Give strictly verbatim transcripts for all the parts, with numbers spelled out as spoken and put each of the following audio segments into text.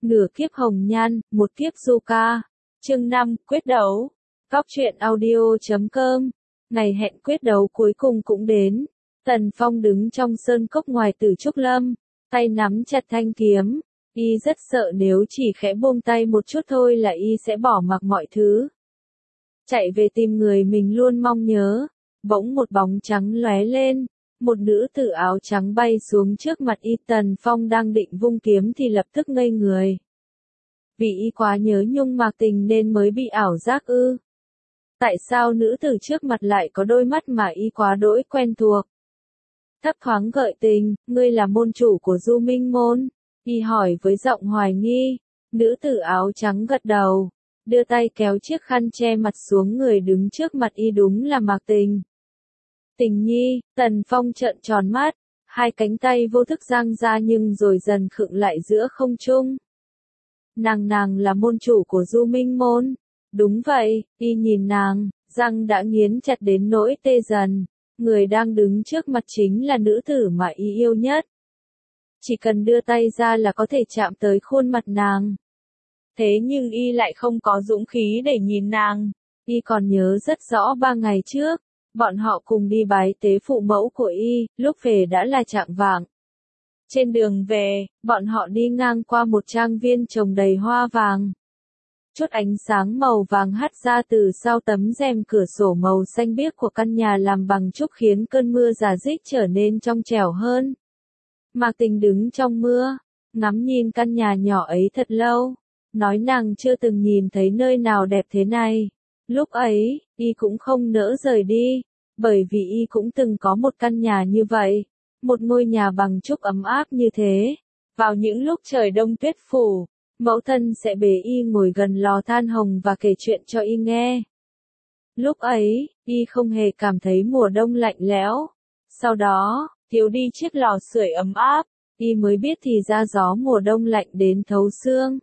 Nửa kiếp hồng nhan, một kiếp du ca. Chương năm, quyết đấu. Góc truyện audio chấm com. Ngày hẹn quyết đấu cuối cùng cũng đến. Tần Phong đứng trong sơn cốc ngoài Tử Trúc Lâm, tay nắm chặt thanh kiếm. Y rất sợ nếu chỉ khẽ buông tay một chút thôi là y sẽ bỏ mặc mọi thứ. Chạy về tìm người mình luôn mong nhớ. Bỗng một bóng trắng lóe lên. Một nữ tử áo trắng bay xuống trước mặt y. Tần Phong đang định vung kiếm thì lập tức ngây người. Vì y quá nhớ Nhung Mạc Tình nên mới bị ảo giác ư? Tại sao nữ tử trước mặt lại có đôi mắt mà y quá đỗi quen thuộc? Thấp thoáng gợi tình, ngươi là môn chủ của Du Minh Môn? Y hỏi với giọng hoài nghi. Nữ tử áo trắng gật đầu, đưa tay kéo chiếc khăn che mặt xuống. Người đứng trước mặt y đúng là Mạc Tình. Tình nhi. Tần Phong trợn tròn mắt, hai cánh tay vô thức giang ra nhưng rồi dần khựng lại giữa không trung. Nàng nàng là môn chủ của Du Minh Môn. Đúng vậy, y nhìn nàng, răng đã nghiến chặt đến nỗi tê dần. Người đang đứng trước mặt chính là nữ tử mà y yêu nhất. Chỉ cần đưa tay ra là có thể chạm tới khuôn mặt nàng. Thế nhưng y lại không có dũng khí để nhìn nàng. Y còn nhớ rất rõ ba ngày trước, bọn họ cùng đi bái tế phụ mẫu của y, lúc về đã là chạng vạng. Trên đường về, bọn họ đi ngang qua một trang viên trồng đầy hoa vàng. Chút ánh sáng màu vàng hắt ra từ sau tấm rèm cửa sổ màu xanh biếc của căn nhà làm bằng trúc khiến cơn mưa rả rích trở nên trong trẻo hơn. Mạc Tình đứng trong mưa, ngắm nhìn căn nhà nhỏ ấy thật lâu, nói nàng chưa từng nhìn thấy nơi nào đẹp thế này. Lúc ấy, y cũng không nỡ rời đi, bởi vì y cũng từng có một căn nhà như vậy, một ngôi nhà bằng trúc ấm áp như thế. Vào những lúc trời đông tuyết phủ, mẫu thân sẽ bế y ngồi gần lò than hồng và kể chuyện cho y nghe. Lúc ấy, y không hề cảm thấy mùa đông lạnh lẽo. Sau đó, thiếu đi chiếc lò sưởi ấm áp, y mới biết thì ra gió mùa đông lạnh đến thấu xương.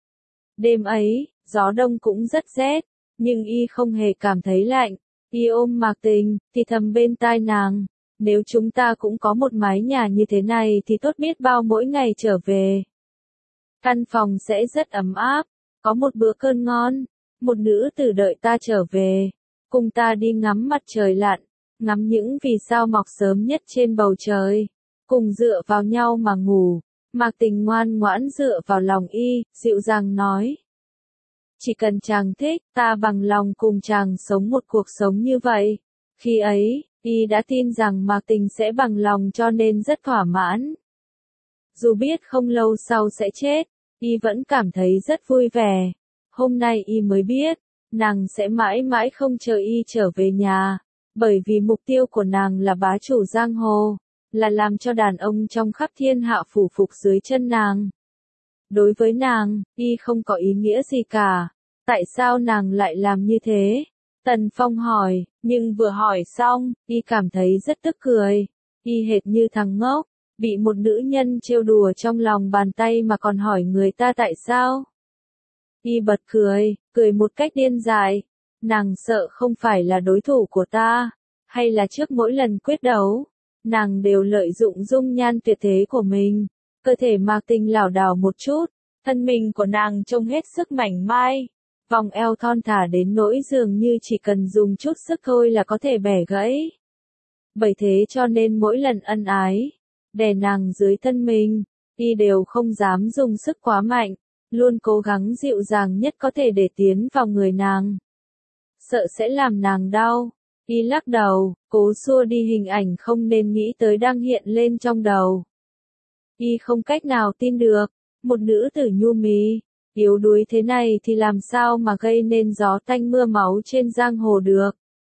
Đêm ấy, gió đông cũng rất rét, nhưng y không hề cảm thấy lạnh. Y ôm Mạc Tình, thì thầm bên tai nàng, nếu chúng ta cũng có một mái nhà như thế này thì tốt biết bao. Mỗi ngày trở về, căn phòng sẽ rất ấm áp, có một bữa cơm ngon, một nữ tử đợi ta trở về, cùng ta đi ngắm mặt trời lặn, ngắm những vì sao mọc sớm nhất trên bầu trời, cùng dựa vào nhau mà ngủ. Mạc Tình ngoan ngoãn dựa vào lòng y, dịu dàng nói. Chỉ cần chàng thích, ta bằng lòng cùng chàng sống một cuộc sống như vậy. Khi ấy, y đã tin rằng Mạc Tình sẽ bằng lòng cho nên rất thỏa mãn. Dù biết không lâu sau sẽ chết, y vẫn cảm thấy rất vui vẻ. Hôm nay y mới biết, nàng sẽ mãi mãi không chờ y trở về nhà, bởi vì mục tiêu của nàng là bá chủ giang hồ, là làm cho đàn ông trong khắp thiên hạ phủ phục dưới chân nàng. Đối với nàng, y không có ý nghĩa gì cả. Tại sao nàng lại làm như thế? Tần Phong hỏi, nhưng vừa hỏi xong, y cảm thấy rất tức cười. Y hệt như thằng ngốc, bị một nữ nhân trêu đùa trong lòng bàn tay mà còn hỏi người ta tại sao. Y bật cười, cười một cách điên dại. Nàng sợ không phải là đối thủ của ta, hay là trước mỗi lần quyết đấu, nàng đều lợi dụng dung nhan tuyệt thế của mình. Cơ thể Mạc Tình lảo đảo một chút, thân mình của nàng trông hết sức mảnh mai. Vòng eo thon thả đến nỗi dường như chỉ cần dùng chút sức thôi là có thể bẻ gãy. Bởi thế cho nên mỗi lần ân ái, đè nàng dưới thân mình, y đều không dám dùng sức quá mạnh, luôn cố gắng dịu dàng nhất có thể để tiến vào người nàng. Sợ sẽ làm nàng đau, y lắc đầu, cố xua đi hình ảnh không nên nghĩ tới đang hiện lên trong đầu. Y không cách nào tin được, một nữ tử nhu mì, yếu đuối thế này thì làm sao mà gây nên gió tanh mưa máu trên giang hồ được.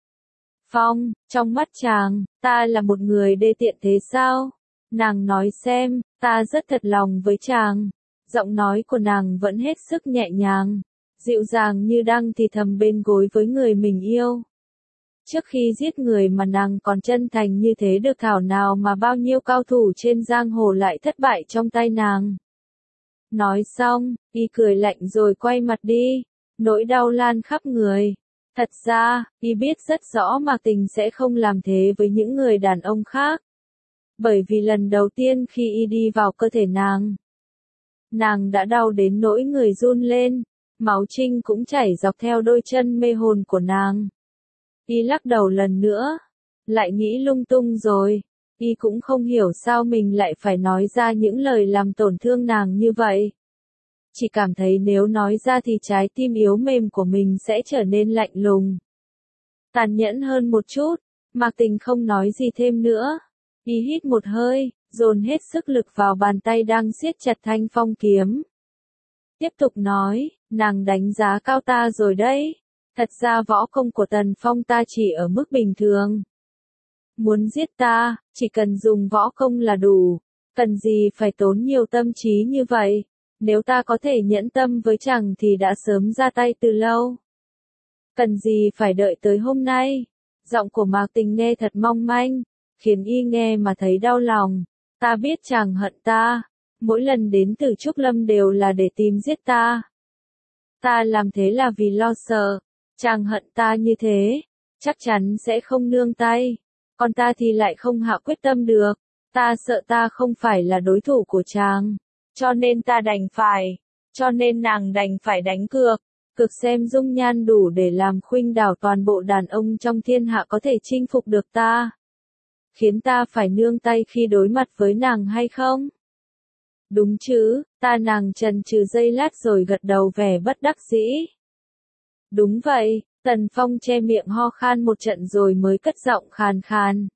Phong, trong mắt chàng, ta là một người đê tiện thế sao? Nàng nói xem, ta rất thật lòng với chàng. Giọng nói của nàng vẫn hết sức nhẹ nhàng, dịu dàng như đang thì thầm bên gối với người mình yêu. Trước khi giết người mà nàng còn chân thành như thế được thảo nào mà bao nhiêu cao thủ trên giang hồ lại thất bại trong tay nàng. Nói xong, y cười lạnh rồi quay mặt đi, nỗi đau lan khắp người. Thật ra, y biết rất rõ Mạc Tình sẽ không làm thế với những người đàn ông khác. Bởi vì lần đầu tiên khi y đi vào cơ thể nàng, nàng đã đau đến nỗi người run lên, máu trinh cũng chảy dọc theo đôi chân mê hồn của nàng. Y lắc đầu lần nữa, lại nghĩ lung tung rồi, y cũng không hiểu sao mình lại phải nói ra những lời làm tổn thương nàng như vậy. Chỉ cảm thấy nếu nói ra thì trái tim yếu mềm của mình sẽ trở nên lạnh lùng, tàn nhẫn hơn một chút. Mạc Tình không nói gì thêm nữa. Y hít một hơi, dồn hết sức lực vào bàn tay đang siết chặt thanh phong kiếm. Tiếp tục nói, nàng đánh giá cao ta rồi đấy. Thật ra võ công của Tần Phong ta chỉ ở mức bình thường. Muốn giết ta, chỉ cần dùng võ công là đủ. Cần gì phải tốn nhiều tâm trí như vậy. Nếu ta có thể nhẫn tâm với chàng thì đã sớm ra tay từ lâu. Cần gì phải đợi tới hôm nay. Giọng của Mạc Tình nghe thật mong manh, khiến y nghe mà thấy đau lòng. Ta biết chàng hận ta, mỗi lần đến từ Trúc Lâm đều là để tìm giết ta. Ta làm thế là vì lo sợ, chàng hận ta như thế, chắc chắn sẽ không nương tay. Còn ta thì lại không hạ quyết tâm được, ta sợ ta không phải là đối thủ của chàng. Cho nên ta đành phải, cho nên nàng đành phải đánh cược. Cực xem dung nhan đủ để làm khuynh đảo toàn bộ đàn ông trong thiên hạ có thể chinh phục được ta. Khiến ta phải nương tay khi đối mặt với nàng hay không? Đúng chứ, ta nàng chần chừ giây lát rồi gật đầu vẻ bất đắc dĩ. Đúng vậy, Tần Phong che miệng ho khan một trận rồi mới cất giọng khàn khàn.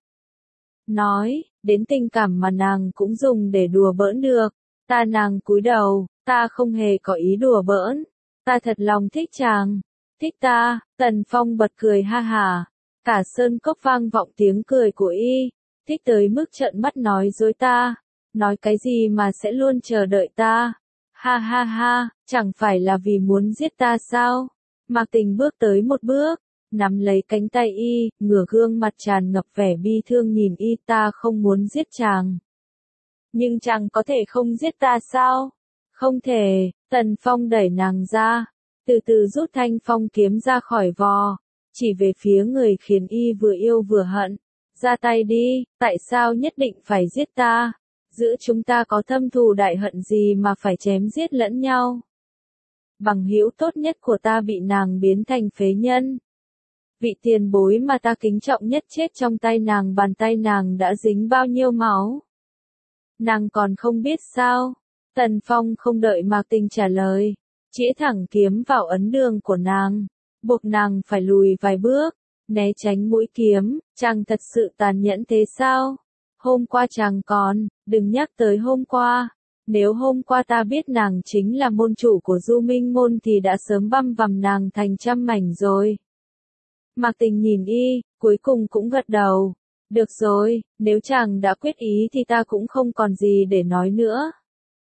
Nói, đến tình cảm mà nàng cũng dùng để đùa bỡn được. Ta nàng cúi đầu, ta không hề có ý đùa bỡn. Ta thật lòng thích chàng. Thích ta, Tần Phong bật cười ha hả. Cả sơn cốc vang vọng tiếng cười của y. Thích tới mức trợn mắt nói dối ta. Nói cái gì mà sẽ luôn chờ đợi ta. Ha ha ha, chẳng phải là vì muốn giết ta sao? Mạc Tình bước tới một bước, nắm lấy cánh tay y, ngửa gương mặt tràn ngập vẻ bi thương nhìn y. Ta không muốn giết chàng. Nhưng chàng có thể không giết ta sao? Không thể. Tần Phong đẩy nàng ra, từ từ rút thanh phong kiếm ra khỏi vò, chỉ về phía người khiến y vừa yêu vừa hận. Ra tay đi, tại sao nhất định phải giết ta? Giữa chúng ta có thâm thù đại hận gì mà phải chém giết lẫn nhau? Bằng hữu tốt nhất của ta bị nàng biến thành phế nhân. Vị tiền bối mà ta kính trọng nhất chết trong tay nàng, bàn tay nàng đã dính bao nhiêu máu. Nàng còn không biết sao? Tần Phong không đợi Mạc Tình trả lời, chĩa thẳng kiếm vào ấn đường của nàng, buộc nàng phải lùi vài bước, né tránh mũi kiếm. Chàng thật sự tàn nhẫn thế sao? Hôm qua chàng còn, đừng nhắc tới hôm qua. Nếu hôm qua ta biết nàng chính là môn chủ của Du Minh Môn thì đã sớm băm vằm nàng thành trăm mảnh rồi. Mạc Tình nhìn y, cuối cùng cũng gật đầu. Được rồi, nếu chàng đã quyết ý thì ta cũng không còn gì để nói nữa.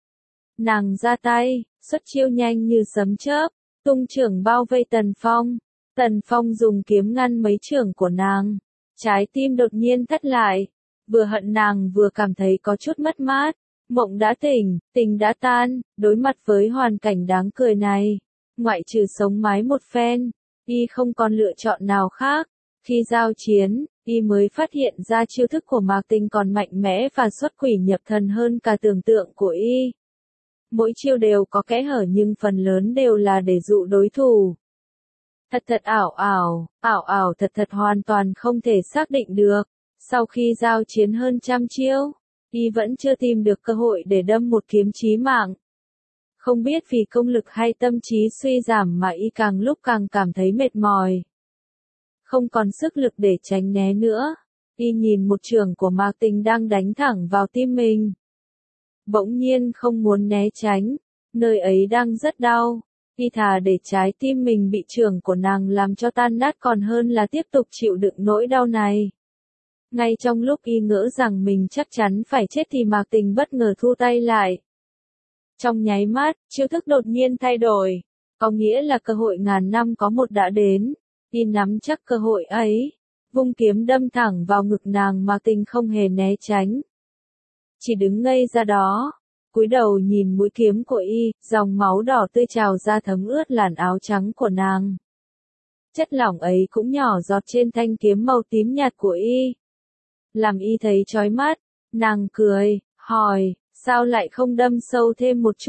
Nàng ra tay, xuất chiêu nhanh như sấm chớp, tung chưởng bao vây Tần Phong. Tần Phong dùng kiếm ngăn mấy chưởng của nàng. Trái tim đột nhiên thắt lại. Vừa hận nàng vừa cảm thấy có chút mất mát. Mộng đã tỉnh, tình đã tan, đối mặt với hoàn cảnh đáng cười này. Ngoại trừ sống mái một phen, y không còn lựa chọn nào khác. Khi giao chiến, y mới phát hiện ra chiêu thức của Mạc Tình còn mạnh mẽ và xuất quỷ nhập thần hơn cả tưởng tượng của y. Mỗi chiêu đều có kẽ hở nhưng phần lớn đều là để dụ đối thủ. Thật thật ảo ảo, ảo ảo thật thật hoàn toàn không thể xác định được. Sau khi giao chiến hơn trăm chiêu, y vẫn chưa tìm được cơ hội để đâm một kiếm chí mạng. Không biết vì công lực hay tâm trí suy giảm mà y càng lúc càng cảm thấy mệt mỏi. Không còn sức lực để tránh né nữa. Y nhìn một chưởng của Mạc Tình đang đánh thẳng vào tim mình. Bỗng nhiên không muốn né tránh, nơi ấy đang rất đau. Y thà để trái tim mình bị chưởng của nàng làm cho tan nát còn hơn là tiếp tục chịu đựng nỗi đau này. Ngay trong lúc y ngỡ rằng mình chắc chắn phải chết thì Mạc Tình bất ngờ thu tay lại. Trong nháy mắt, chiêu thức đột nhiên thay đổi, có nghĩa là cơ hội ngàn năm có một đã đến. Y nắm chắc cơ hội ấy, vung kiếm đâm thẳng vào ngực nàng. Mạc Tình không hề né tránh, chỉ đứng ngây ra đó, cúi đầu nhìn mũi kiếm của y, dòng máu đỏ tươi trào ra thấm ướt làn áo trắng của nàng. Chất lỏng ấy cũng nhỏ giọt trên thanh kiếm màu tím nhạt của y, làm y thấy chói mắt. Nàng cười, hỏi, sao lại không đâm sâu thêm một chút?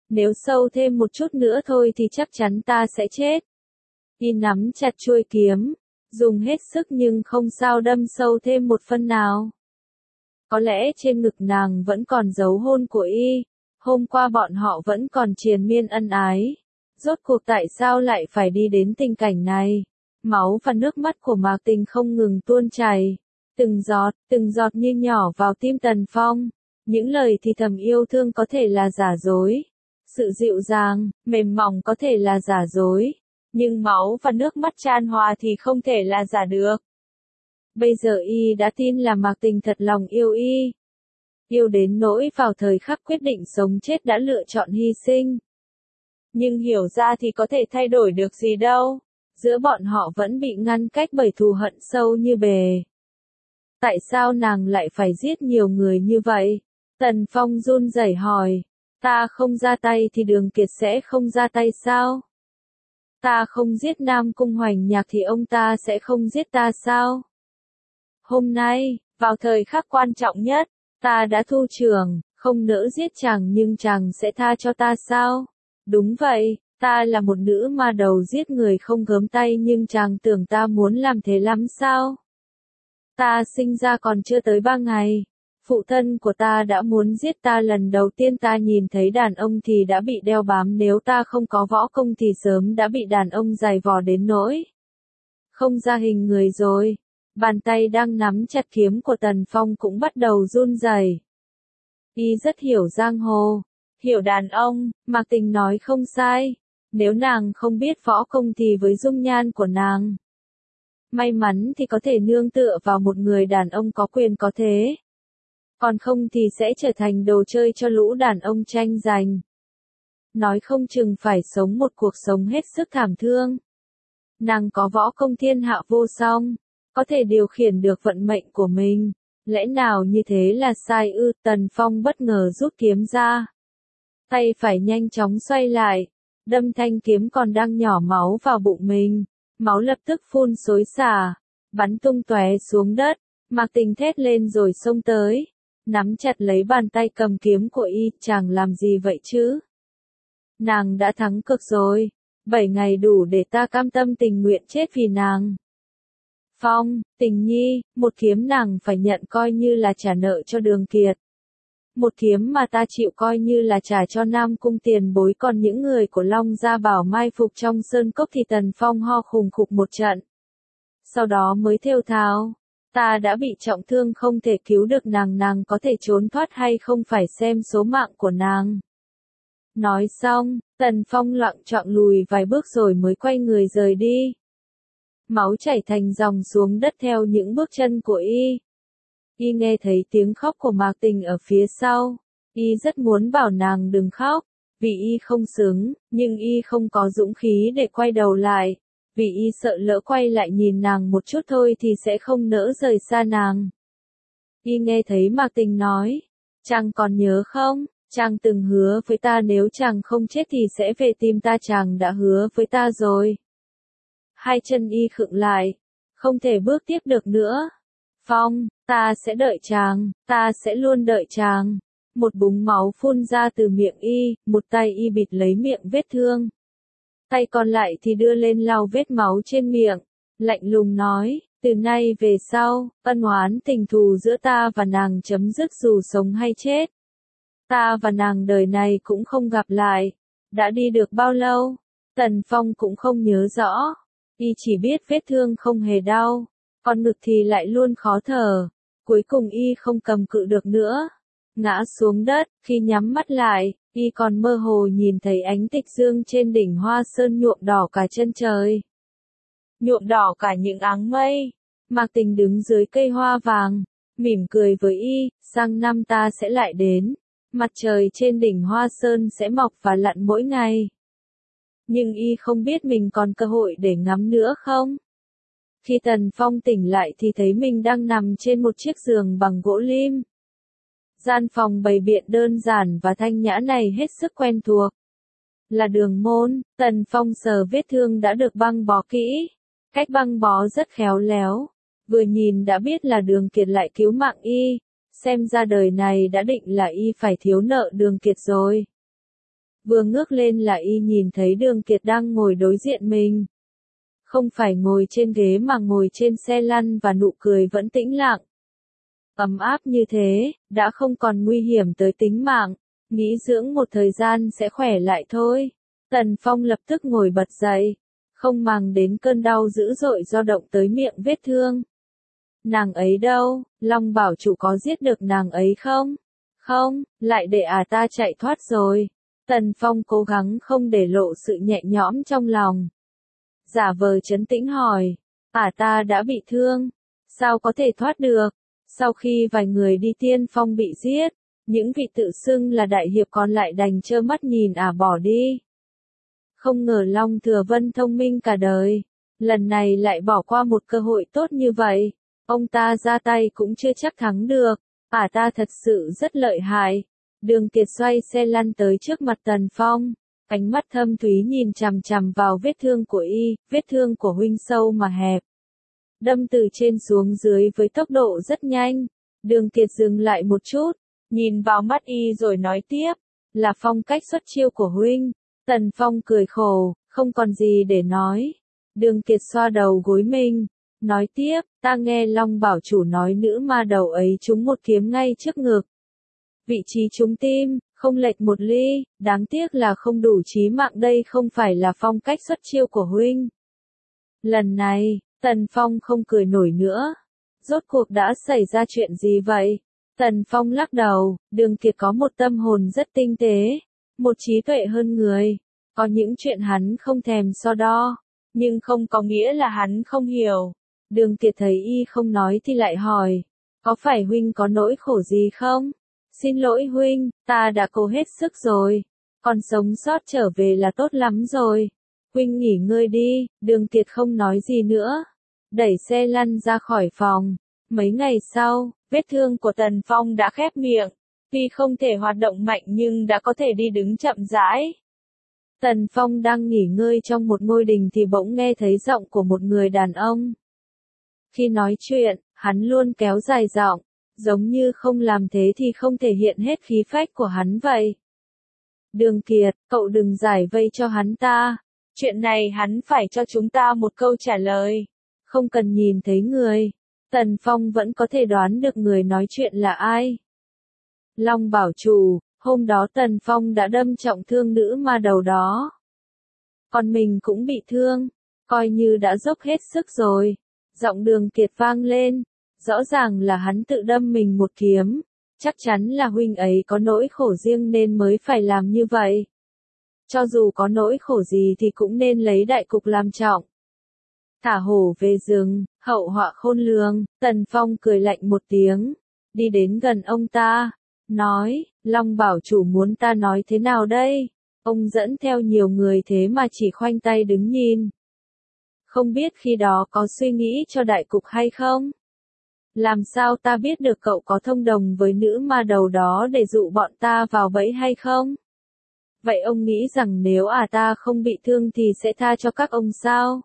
nếu sâu thêm một chút nữa thôi thì chắc chắn ta sẽ chết. Y nắm chặt chuôi kiếm, dùng hết sức nhưng không sao đâm sâu thêm một phân nào. Có lẽ trên ngực nàng vẫn còn dấu hôn của y, hôm qua bọn họ vẫn còn triền miên ân ái. Rốt cuộc tại sao lại phải đi đến tình cảnh này? Máu và nước mắt của Mạc Tình không ngừng tuôn chảy, từng giọt, từng giọt như nhỏ vào tim Tần Phong. Những lời thì thầm yêu thương có thể là giả dối, sự dịu dàng, mềm mỏng có thể là giả dối, nhưng máu và nước mắt chan hòa thì không thể là giả được. Bây giờ y đã tin là Mạc Tình thật lòng yêu y. Yêu đến nỗi vào thời khắc quyết định sống chết đã lựa chọn hy sinh. Nhưng hiểu ra thì có thể thay đổi được gì đâu. Giữa bọn họ vẫn bị ngăn cách bởi thù hận sâu như bề. Tại sao nàng lại phải giết nhiều người như vậy? Tần Phong run rẩy hỏi. Ta không ra tay thì Đường Kiệt sẽ không ra tay sao? Ta không giết Nam Cung Hoành Nhạc thì ông ta sẽ không giết ta sao? Hôm nay, vào thời khắc quan trọng nhất, ta đã thu chưởng, không nỡ giết chàng nhưng chàng sẽ tha cho ta sao? Đúng vậy, ta là một nữ ma đầu giết người không gớm tay nhưng chàng tưởng ta muốn làm thế lắm sao? Ta sinh ra còn chưa tới ba ngày. Phụ thân của ta đã muốn giết ta lần đầu tiên ta nhìn thấy đàn ông thì đã bị đeo bám, nếu ta không có võ công thì sớm đã bị đàn ông giày vò đến nỗi không ra hình người rồi. Bàn tay đang nắm chặt kiếm của Tần Phong cũng bắt đầu run rẩy. Y rất hiểu giang hồ, hiểu đàn ông, Mạc Tình nói không sai. Nếu nàng không biết võ công thì với dung nhan của nàng, may mắn thì có thể nương tựa vào một người đàn ông có quyền có thế. Còn không thì sẽ trở thành đồ chơi cho lũ đàn ông tranh giành. Nói không chừng phải sống một cuộc sống hết sức thảm thương. Nàng có võ công thiên hạ vô song, có thể điều khiển được vận mệnh của mình. Lẽ nào như thế là sai ư? Tần Phong bất ngờ rút kiếm ra. Tay phải nhanh chóng xoay lại, đâm thanh kiếm còn đang nhỏ máu vào bụng mình. Máu lập tức phun xối xả, bắn tung tóe xuống đất. Mạc Tình thét lên rồi xông tới, nắm chặt lấy bàn tay cầm kiếm của y. Chàng làm gì vậy chứ? Nàng đã thắng cực rồi. Bảy ngày đủ để ta cam tâm tình nguyện chết vì nàng. Phong, Tình nhi, một kiếm nàng phải nhận coi như là trả nợ cho Đường Kiệt. Một kiếm mà ta chịu coi như là trả cho Nam Cung tiền bối, còn những người của Long Gia bảo mai phục trong sơn cốc thì Tần Phong ho khùng khục một trận. Sau đó mới thều thào, ta đã bị trọng thương không thể cứu được nàng, nàng có thể trốn thoát hay không phải xem số mạng của nàng. Nói xong, Tần Phong loạng choạng lùi vài bước rồi mới quay người rời đi. Máu chảy thành dòng xuống đất theo những bước chân của y. Y nghe thấy tiếng khóc của Mạc Tình ở phía sau. Y rất muốn bảo nàng đừng khóc, vì y không xứng, nhưng y không có dũng khí để quay đầu lại. Vì y sợ lỡ quay lại nhìn nàng một chút thôi thì sẽ không nỡ rời xa nàng. Y nghe thấy Mạc Tình nói, chàng còn nhớ không? Chàng từng hứa với ta nếu chàng không chết thì sẽ về tìm ta, chàng đã hứa với ta rồi. Hai chân y khựng lại, không thể bước tiếp được nữa. Phong, ta sẽ đợi chàng, ta sẽ luôn đợi chàng. Một búng máu phun ra từ miệng y, một tay y bịt lấy miệng vết thương. Tay còn lại thì đưa lên lau vết máu trên miệng, lạnh lùng nói, từ nay về sau, ân oán tình thù giữa ta và nàng chấm dứt dù sống hay chết. Ta và nàng đời này cũng không gặp lại. Đã đi được bao lâu? Tần Phong cũng không nhớ rõ. Y chỉ biết vết thương không hề đau, còn ngực thì lại luôn khó thở. Cuối cùng y không cầm cự được nữa, ngã xuống đất. Khi nhắm mắt lại, y còn mơ hồ nhìn thấy ánh tịch dương trên đỉnh Hoa Sơn nhuộm đỏ cả chân trời, nhuộm đỏ cả những áng mây. Mạc Tình đứng dưới cây hoa vàng, mỉm cười với y, sang năm ta sẽ lại đến. Mặt trời trên đỉnh Hoa Sơn sẽ mọc và lặn mỗi ngày. Nhưng y không biết mình còn cơ hội để ngắm nữa không? Khi Tần Phong tỉnh lại thì thấy mình đang nằm trên một chiếc giường bằng gỗ lim. Gian phòng bày biện đơn giản và thanh nhã này hết sức quen thuộc. Là đường môn. Tần Phong sờ vết thương đã được băng bó kỹ. Cách băng bó rất khéo léo. Vừa nhìn đã biết là Đường Kiệt lại cứu mạng y. Xem ra đời này đã định là y phải thiếu nợ Đường Kiệt rồi. Vừa ngước lên là y nhìn thấy Đường Kiệt đang ngồi đối diện mình. Không phải ngồi trên ghế mà ngồi trên xe lăn và nụ cười vẫn tĩnh lặng. Ấm áp như thế, đã không còn nguy hiểm tới tính mạng, nghĩ dưỡng một thời gian sẽ khỏe lại thôi. Tần Phong lập tức ngồi bật dậy, không màng đến cơn đau dữ dội do động tới miệng vết thương. Nàng ấy đâu, Long bảo chủ có giết được nàng ấy không? Không, lại để à ta chạy thoát rồi. Tần Phong cố gắng không để lộ sự nhẹ nhõm trong lòng. Giả vờ trấn tĩnh hỏi, à ta đã bị thương, sao có thể thoát được? Sau khi vài người đi tiên phong bị giết, những vị tự xưng là đại hiệp còn lại đành trơ mắt nhìn ả bỏ đi. Không ngờ Long Thừa Vân thông minh cả đời, lần này lại bỏ qua một cơ hội tốt như vậy. Ông ta ra tay cũng chưa chắc thắng được, ả ta thật sự rất lợi hại. Đường Kiệt xoay xe lăn tới trước mặt Tần Phong, ánh mắt thâm thúy nhìn chằm chằm vào vết thương của y, vết thương của huynh sâu mà hẹp. Đâm từ trên xuống dưới với tốc độ rất nhanh. Đường Kiệt dừng lại một chút, nhìn vào mắt y rồi nói tiếp, là phong cách xuất chiêu của huynh. Tần Phong cười khổ, không còn gì để nói. Đường Kiệt xoa đầu gối mình, nói tiếp, ta nghe Long bảo chủ nói nữ ma đầu ấy trúng một kiếm ngay trước ngực. Vị trí trúng tim, không lệch một ly, đáng tiếc là không đủ chí mạng, đây không phải là phong cách xuất chiêu của huynh. Lần này, Tần Phong không cười nổi nữa. Rốt cuộc đã xảy ra chuyện gì vậy? Tần Phong lắc đầu, Đường Kiệt có một tâm hồn rất tinh tế, một trí tuệ hơn người. Có những chuyện hắn không thèm so đo, nhưng không có nghĩa là hắn không hiểu. Đường Kiệt thấy y không nói thì lại hỏi, có phải huynh có nỗi khổ gì không? Xin lỗi huynh, ta đã cố hết sức rồi, còn sống sót trở về là tốt lắm rồi. Huynh nghỉ ngơi đi. Đường Kiệt không nói gì nữa, đẩy xe lăn ra khỏi phòng. Mấy ngày sau, vết thương của Tần Phong đã khép miệng, tuy không thể hoạt động mạnh nhưng đã có thể đi đứng chậm rãi. Tần Phong đang nghỉ ngơi trong một ngôi đình thì bỗng nghe thấy giọng của một người đàn ông. Khi nói chuyện, hắn luôn kéo dài giọng, giống như không làm thế thì không thể hiện hết khí phách của hắn vậy. Đường Kiệt, cậu đừng giải vây cho hắn ta. Chuyện này hắn phải cho chúng ta một câu trả lời. Không cần nhìn thấy người, Tần Phong vẫn có thể đoán được người nói chuyện là ai. Long bảo chủ, hôm đó Tần Phong đã đâm trọng thương nữ ma đầu đó. Còn mình cũng bị thương, coi như đã dốc hết sức rồi. Giọng Đường Kiệt vang lên, rõ ràng là hắn tự đâm mình một kiếm. Chắc chắn là huynh ấy có nỗi khổ riêng nên mới phải làm như vậy. Cho dù có nỗi khổ gì thì cũng nên lấy đại cục làm trọng. Thả hổ về rừng, hậu họa khôn lường. Tần Phong cười lạnh một tiếng, đi đến gần ông ta, nói, Long bảo chủ muốn ta nói thế nào đây? Ông dẫn theo nhiều người thế mà chỉ khoanh tay đứng nhìn. Không biết khi đó có suy nghĩ cho đại cục hay không? Làm sao ta biết được cậu có thông đồng với nữ ma đầu đó để dụ bọn ta vào bẫy hay không? Vậy ông nghĩ rằng nếu à ta không bị thương thì sẽ tha cho các ông sao?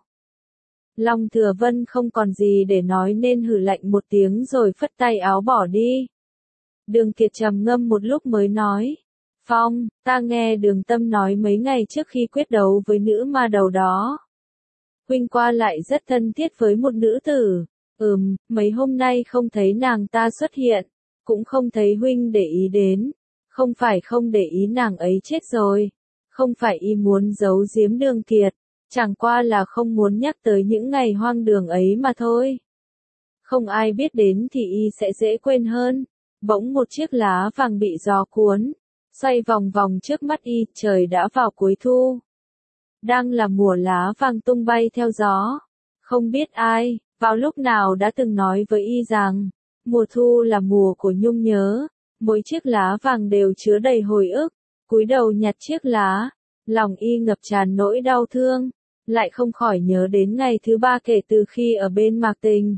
Long Thừa Vân không còn gì để nói nên hừ lạnh một tiếng rồi phất tay áo bỏ đi. Đường Kiệt trầm ngâm một lúc mới nói, Phong, ta nghe Đường Tâm nói mấy ngày trước khi quyết đấu với nữ ma đầu đó. Huynh qua lại rất thân thiết với một nữ tử. Ừm, mấy hôm nay không thấy nàng ta xuất hiện, cũng không thấy huynh để ý đến. Không phải không để ý nàng ấy chết rồi, không phải y muốn giấu giếm Đường Kiệt, chẳng qua là không muốn nhắc tới những ngày hoang đường ấy mà thôi. Không ai biết đến thì y sẽ dễ quên hơn. Bỗng một chiếc lá vàng bị gió cuốn, xoay vòng vòng trước mắt y, trời đã vào cuối thu. Đang là mùa lá vàng tung bay theo gió. Không biết ai, vào lúc nào đã từng nói với y rằng, mùa thu là mùa của nhung nhớ. Mỗi chiếc lá vàng đều chứa đầy hồi ức. Cúi đầu nhặt chiếc lá, lòng y ngập tràn nỗi đau thương, lại không khỏi nhớ đến ngày thứ ba kể từ khi ở bên Mạc Tình.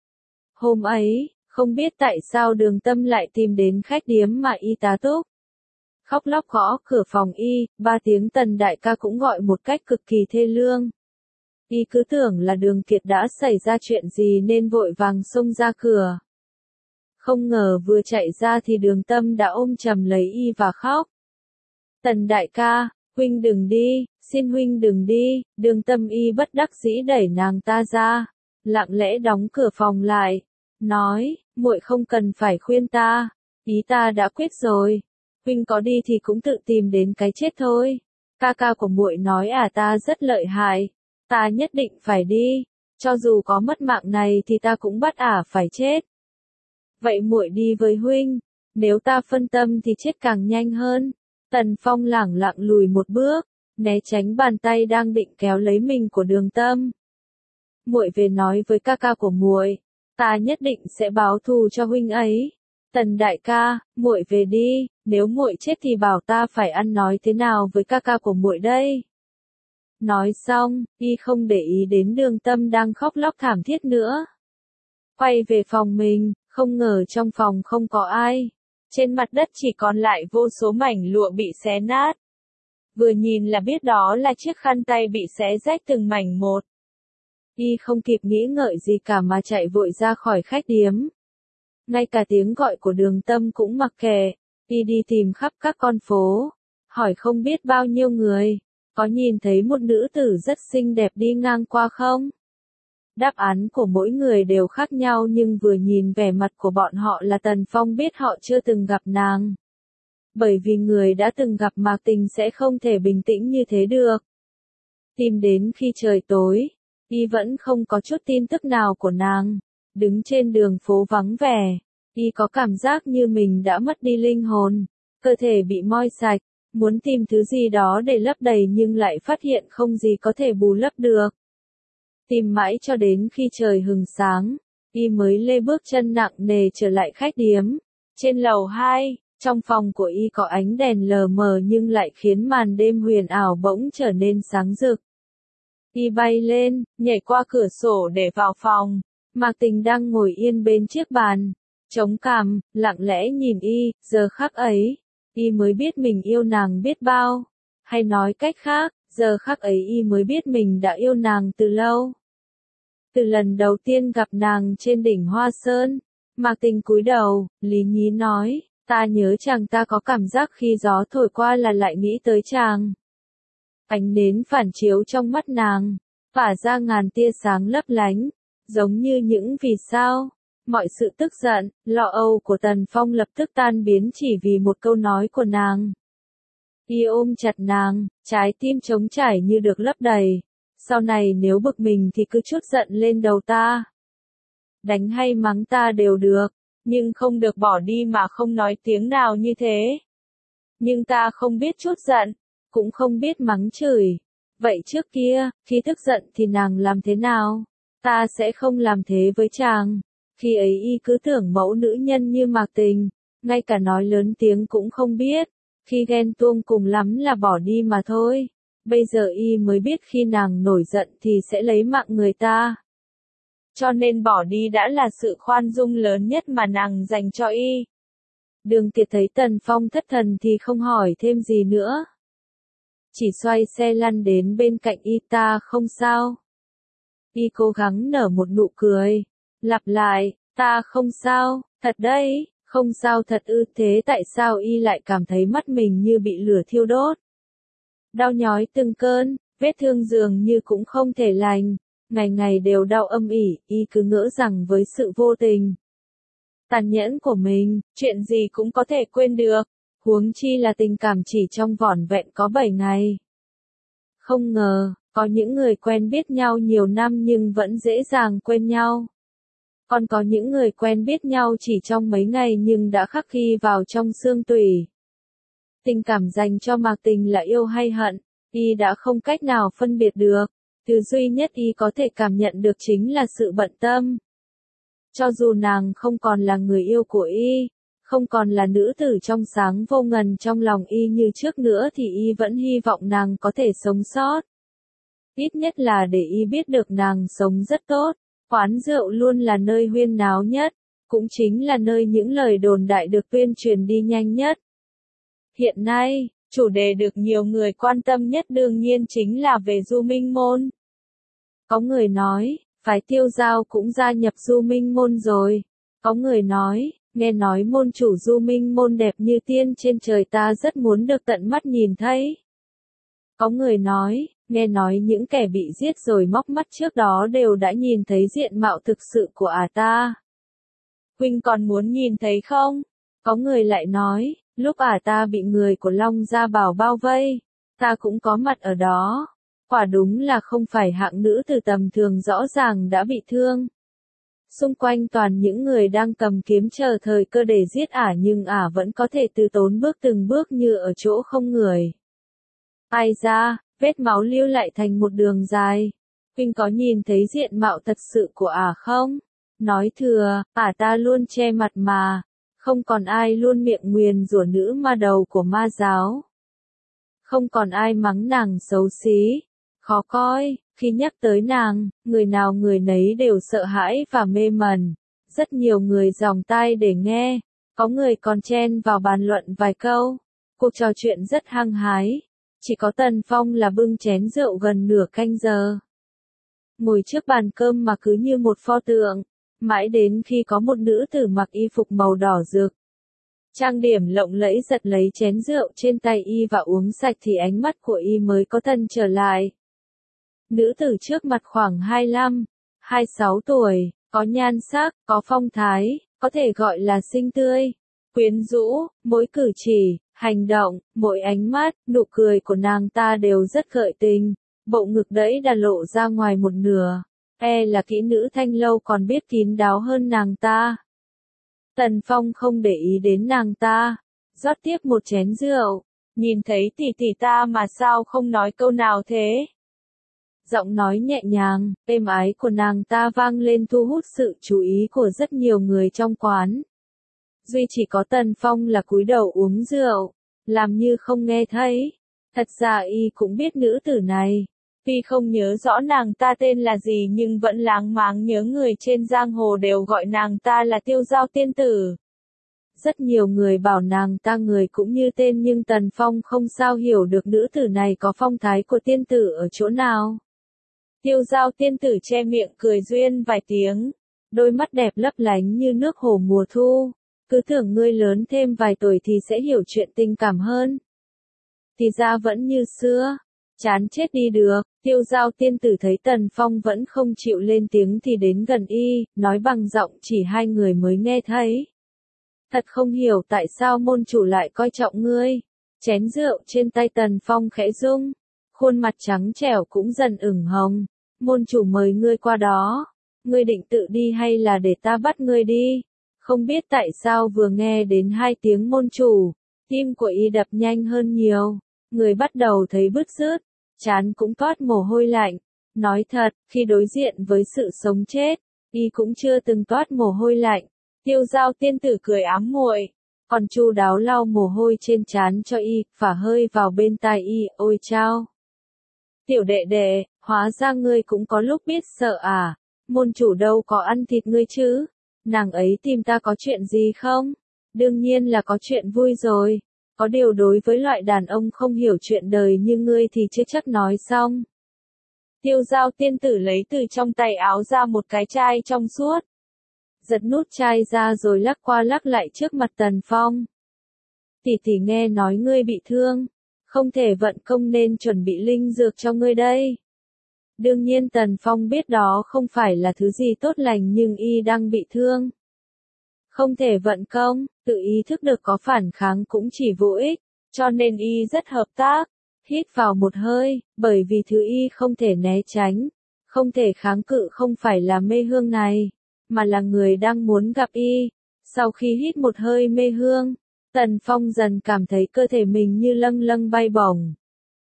Hôm ấy, không biết tại sao Đường Tâm lại tìm đến khách điếm mà y tá túc. Khóc lóc gõ cửa phòng y, ba tiếng Tần đại ca cũng gọi một cách cực kỳ thê lương. Y cứ tưởng là Đường Kiệt đã xảy ra chuyện gì nên vội vàng xông ra cửa. Không ngờ vừa chạy ra thì Đường Tâm đã ôm chầm lấy y và khóc. Tần đại ca, huynh đừng đi, xin huynh đừng đi, Đường Tâm Y bất đắc dĩ đẩy nàng ta ra, lặng lẽ đóng cửa phòng lại, nói, muội không cần phải khuyên ta, ý ta đã quyết rồi, huynh có đi thì cũng tự tìm đến cái chết thôi. Ca ca của muội nói à ta rất lợi hại, ta nhất định phải đi, cho dù có mất mạng này thì ta cũng bắt ả phải chết. Vậy muội đi với huynh, nếu ta phân tâm thì chết càng nhanh hơn. Tần Phong lẳng lặng lùi một bước, né tránh bàn tay đang định kéo lấy mình của Đường Tâm. Muội về nói với ca ca của muội, ta nhất định sẽ báo thù cho huynh ấy. Tần đại ca, muội về đi, nếu muội chết thì bảo ta phải ăn nói thế nào với ca ca của muội đây. Nói xong, y không để ý đến Đường Tâm đang khóc lóc thảm thiết nữa. Quay về phòng mình, không ngờ trong phòng không có ai. Trên mặt đất chỉ còn lại vô số mảnh lụa bị xé nát. Vừa nhìn là biết đó là chiếc khăn tay bị xé rách từng mảnh một. Y không kịp nghĩ ngợi gì cả mà chạy vội ra khỏi khách điếm. Ngay cả tiếng gọi của Đường Tâm cũng mặc kệ, y đi tìm khắp các con phố, hỏi không biết bao nhiêu người, có nhìn thấy một nữ tử rất xinh đẹp đi ngang qua không? Đáp án của mỗi người đều khác nhau nhưng vừa nhìn vẻ mặt của bọn họ là Tần Phong biết họ chưa từng gặp nàng. Bởi vì người đã từng gặp Mạc Tình sẽ không thể bình tĩnh như thế được. Tìm đến khi trời tối, y vẫn không có chút tin tức nào của nàng. Đứng trên đường phố vắng vẻ, y có cảm giác như mình đã mất đi linh hồn, cơ thể bị moi sạch, muốn tìm thứ gì đó để lấp đầy nhưng lại phát hiện không gì có thể bù lấp được. Tìm mãi cho đến khi trời hừng sáng, y mới lê bước chân nặng nề trở lại khách điếm. Trên lầu hai, trong phòng của y có ánh đèn lờ mờ nhưng lại khiến màn đêm huyền ảo bỗng trở nên sáng rực. Y bay lên, nhảy qua cửa sổ để vào phòng. Mạc Tình đang ngồi yên bên chiếc bàn, chống cằm, lặng lẽ nhìn y, giờ khắc ấy, y mới biết mình yêu nàng biết bao. Hay nói cách khác, giờ khắc ấy y mới biết mình đã yêu nàng từ lâu. Từ lần đầu tiên gặp nàng trên đỉnh Hoa Sơn, Mạc Tình cúi đầu, lý nhí nói, ta nhớ chàng ta có cảm giác khi gió thổi qua là lại nghĩ tới chàng. Ánh nến phản chiếu trong mắt nàng, phả ra ngàn tia sáng lấp lánh, giống như những vì sao. Mọi sự tức giận, lo âu của Tần Phong lập tức tan biến chỉ vì một câu nói của nàng. Y ôm chặt nàng, trái tim trống trải như được lấp đầy. Sau này nếu bực mình thì cứ trút giận lên đầu ta. Đánh hay mắng ta đều được, nhưng không được bỏ đi mà không nói tiếng nào như thế. Nhưng ta không biết trút giận, cũng không biết mắng chửi. Vậy trước kia, khi tức giận thì nàng làm thế nào? Ta sẽ không làm thế với chàng. Khi ấy y cứ tưởng mẫu nữ nhân như Mạc Tình, ngay cả nói lớn tiếng cũng không biết. Khi ghen tuông cùng lắm là bỏ đi mà thôi. Bây giờ y mới biết khi nàng nổi giận thì sẽ lấy mạng người ta. Cho nên bỏ đi đã là sự khoan dung lớn nhất mà nàng dành cho y. Đường Kiệt thấy Tần Phong thất thần thì không hỏi thêm gì nữa. Chỉ xoay xe lăn đến bên cạnh y, ta không sao. Y cố gắng nở một nụ cười, lặp lại, ta không sao, thật đấy, không sao thật ư. Thế tại sao y lại cảm thấy mắt mình như bị lửa thiêu đốt? Đau nhói từng cơn, vết thương dường như cũng không thể lành, ngày ngày đều đau âm ỉ, y cứ ngỡ rằng với sự vô tình, tàn nhẫn của mình, chuyện gì cũng có thể quên được, huống chi là tình cảm chỉ trong vỏn vẹn có bảy ngày. Không ngờ, có những người quen biết nhau nhiều năm nhưng vẫn dễ dàng quên nhau. Còn có những người quen biết nhau chỉ trong mấy ngày nhưng đã khắc ghi vào trong xương tủy. Tình cảm dành cho Mạc Tình là yêu hay hận, y đã không cách nào phân biệt được. Thứ duy nhất y có thể cảm nhận được chính là sự bận tâm. Cho dù nàng không còn là người yêu của y, không còn là nữ tử trong sáng vô ngần trong lòng y như trước nữa thì y vẫn hy vọng nàng có thể sống sót. Ít nhất là để y biết được nàng sống rất tốt. Quán rượu luôn là nơi huyên náo nhất, cũng chính là nơi những lời đồn đại được tuyên truyền đi nhanh nhất. Hiện nay, chủ đề được nhiều người quan tâm nhất đương nhiên chính là về Du Minh Môn. Có người nói, phái Tiêu Giao cũng gia nhập Du Minh Môn rồi. Có người nói, nghe nói môn chủ Du Minh môn đẹp như tiên trên trời, ta rất muốn được tận mắt nhìn thấy. Có người nói, nghe nói những kẻ bị giết rồi móc mắt trước đó đều đã nhìn thấy diện mạo thực sự của ả ta. Huynh còn muốn nhìn thấy không? Có người lại nói, lúc ả ta bị người của Long Gia Bảo bao vây, ta cũng có mặt ở đó. Quả đúng là không phải hạng nữ từ tầm thường, rõ ràng đã bị thương. Xung quanh toàn những người đang cầm kiếm chờ thời cơ để giết ả, nhưng ả vẫn có thể từ tốn bước từng bước như ở chỗ không người. Ai ra, vết máu lưu lại thành một đường dài. Huynh có nhìn thấy diện mạo thật sự của ả không? Nói thừa, ả ta luôn che mặt mà. Không còn ai luôn miệng nguyền rủa nữ ma đầu của ma giáo. Không còn ai mắng nàng xấu xí, khó coi. Khi nhắc tới nàng, người nào người nấy đều sợ hãi và mê mẩn. Rất nhiều người dòng tai để nghe. Có người còn chen vào bàn luận vài câu. Cuộc trò chuyện rất hăng hái. Chỉ có Tần Phong là bưng chén rượu gần nửa canh giờ. Ngồi trước bàn cơm mà cứ như một pho tượng. Mãi đến khi có một nữ tử mặc y phục màu đỏ rực, trang điểm lộng lẫy giật lấy chén rượu trên tay y và uống sạch thì ánh mắt của y mới có thần trở lại. Nữ tử trước mặt khoảng hai mươi lăm, hai mươi sáu tuổi, có nhan sắc, có phong thái, có thể gọi là xinh tươi, quyến rũ, mỗi cử chỉ, hành động, mỗi ánh mắt, nụ cười của nàng ta đều rất gợi tình, bộ ngực đẫy đã lộ ra ngoài một nửa. E là kỹ nữ thanh lâu còn biết kín đáo hơn nàng ta. Tần Phong không để ý đến nàng ta, rót tiếp một chén rượu, nhìn thấy tỷ tỷ ta mà sao không nói câu nào thế? Giọng nói nhẹ nhàng, êm ái của nàng ta vang lên thu hút sự chú ý của rất nhiều người trong quán. Duy chỉ có Tần Phong là cúi đầu uống rượu, làm như không nghe thấy. Thật ra y cũng biết nữ tử này. Tuy không nhớ rõ nàng ta tên là gì nhưng vẫn láng máng nhớ người trên giang hồ đều gọi nàng ta là Tiêu Giao tiên tử. Rất nhiều người bảo nàng ta người cũng như tên nhưng Tần Phong không sao hiểu được nữ tử này có phong thái của tiên tử ở chỗ nào. Tiêu Giao tiên tử che miệng cười duyên vài tiếng, đôi mắt đẹp lấp lánh như nước hồ mùa thu. Cứ tưởng ngươi lớn thêm vài tuổi thì sẽ hiểu chuyện tình cảm hơn. Thì ra vẫn như xưa. Chán chết đi được, Tiêu Giao tiên tử thấy Tần Phong vẫn không chịu lên tiếng thì đến gần y, nói bằng giọng chỉ hai người mới nghe thấy. Thật không hiểu tại sao môn chủ lại coi trọng ngươi. Chén rượu trên tay Tần Phong khẽ rung, khuôn mặt trắng trẻo cũng dần ửng hồng. Môn chủ mời ngươi qua đó, ngươi định tự đi hay là để ta bắt ngươi đi? Không biết tại sao vừa nghe đến hai tiếng môn chủ, tim của y đập nhanh hơn nhiều, người bắt đầu thấy bứt rứt. Chán cũng toát mồ hôi lạnh. Nói thật, khi đối diện với sự sống chết, y cũng chưa từng toát mồ hôi lạnh. Tiêu Giao tiên tử cười ám muội, còn chu đáo lau mồ hôi trên trán cho y, phả hơi vào bên tai y, ôi chao. Tiểu đệ đệ, hóa ra ngươi cũng có lúc biết sợ à, môn chủ đâu có ăn thịt ngươi chứ, nàng ấy tìm ta có chuyện gì không? Đương nhiên là có chuyện vui rồi. Có điều đối với loại đàn ông không hiểu chuyện đời như ngươi thì chưa chắc nói xong. Tiêu Giao tiên tử lấy từ trong tay áo ra một cái chai trong suốt. Giật nút chai ra rồi lắc qua lắc lại trước mặt Tần Phong. Tỷ tỷ nghe nói ngươi bị thương. Không thể vận công nên chuẩn bị linh dược cho ngươi đây. Đương nhiên Tần Phong biết đó không phải là thứ gì tốt lành nhưng y đang bị thương. Không thể vận công, tự ý thức được có phản kháng cũng chỉ vô ích, cho nên y rất hợp tác. Hít vào một hơi, bởi vì thứ y không thể né tránh, không thể kháng cự không phải là mê hương này, mà là người đang muốn gặp y. Sau khi hít một hơi mê hương, Tần Phong dần cảm thấy cơ thể mình như lâng lâng bay bổng.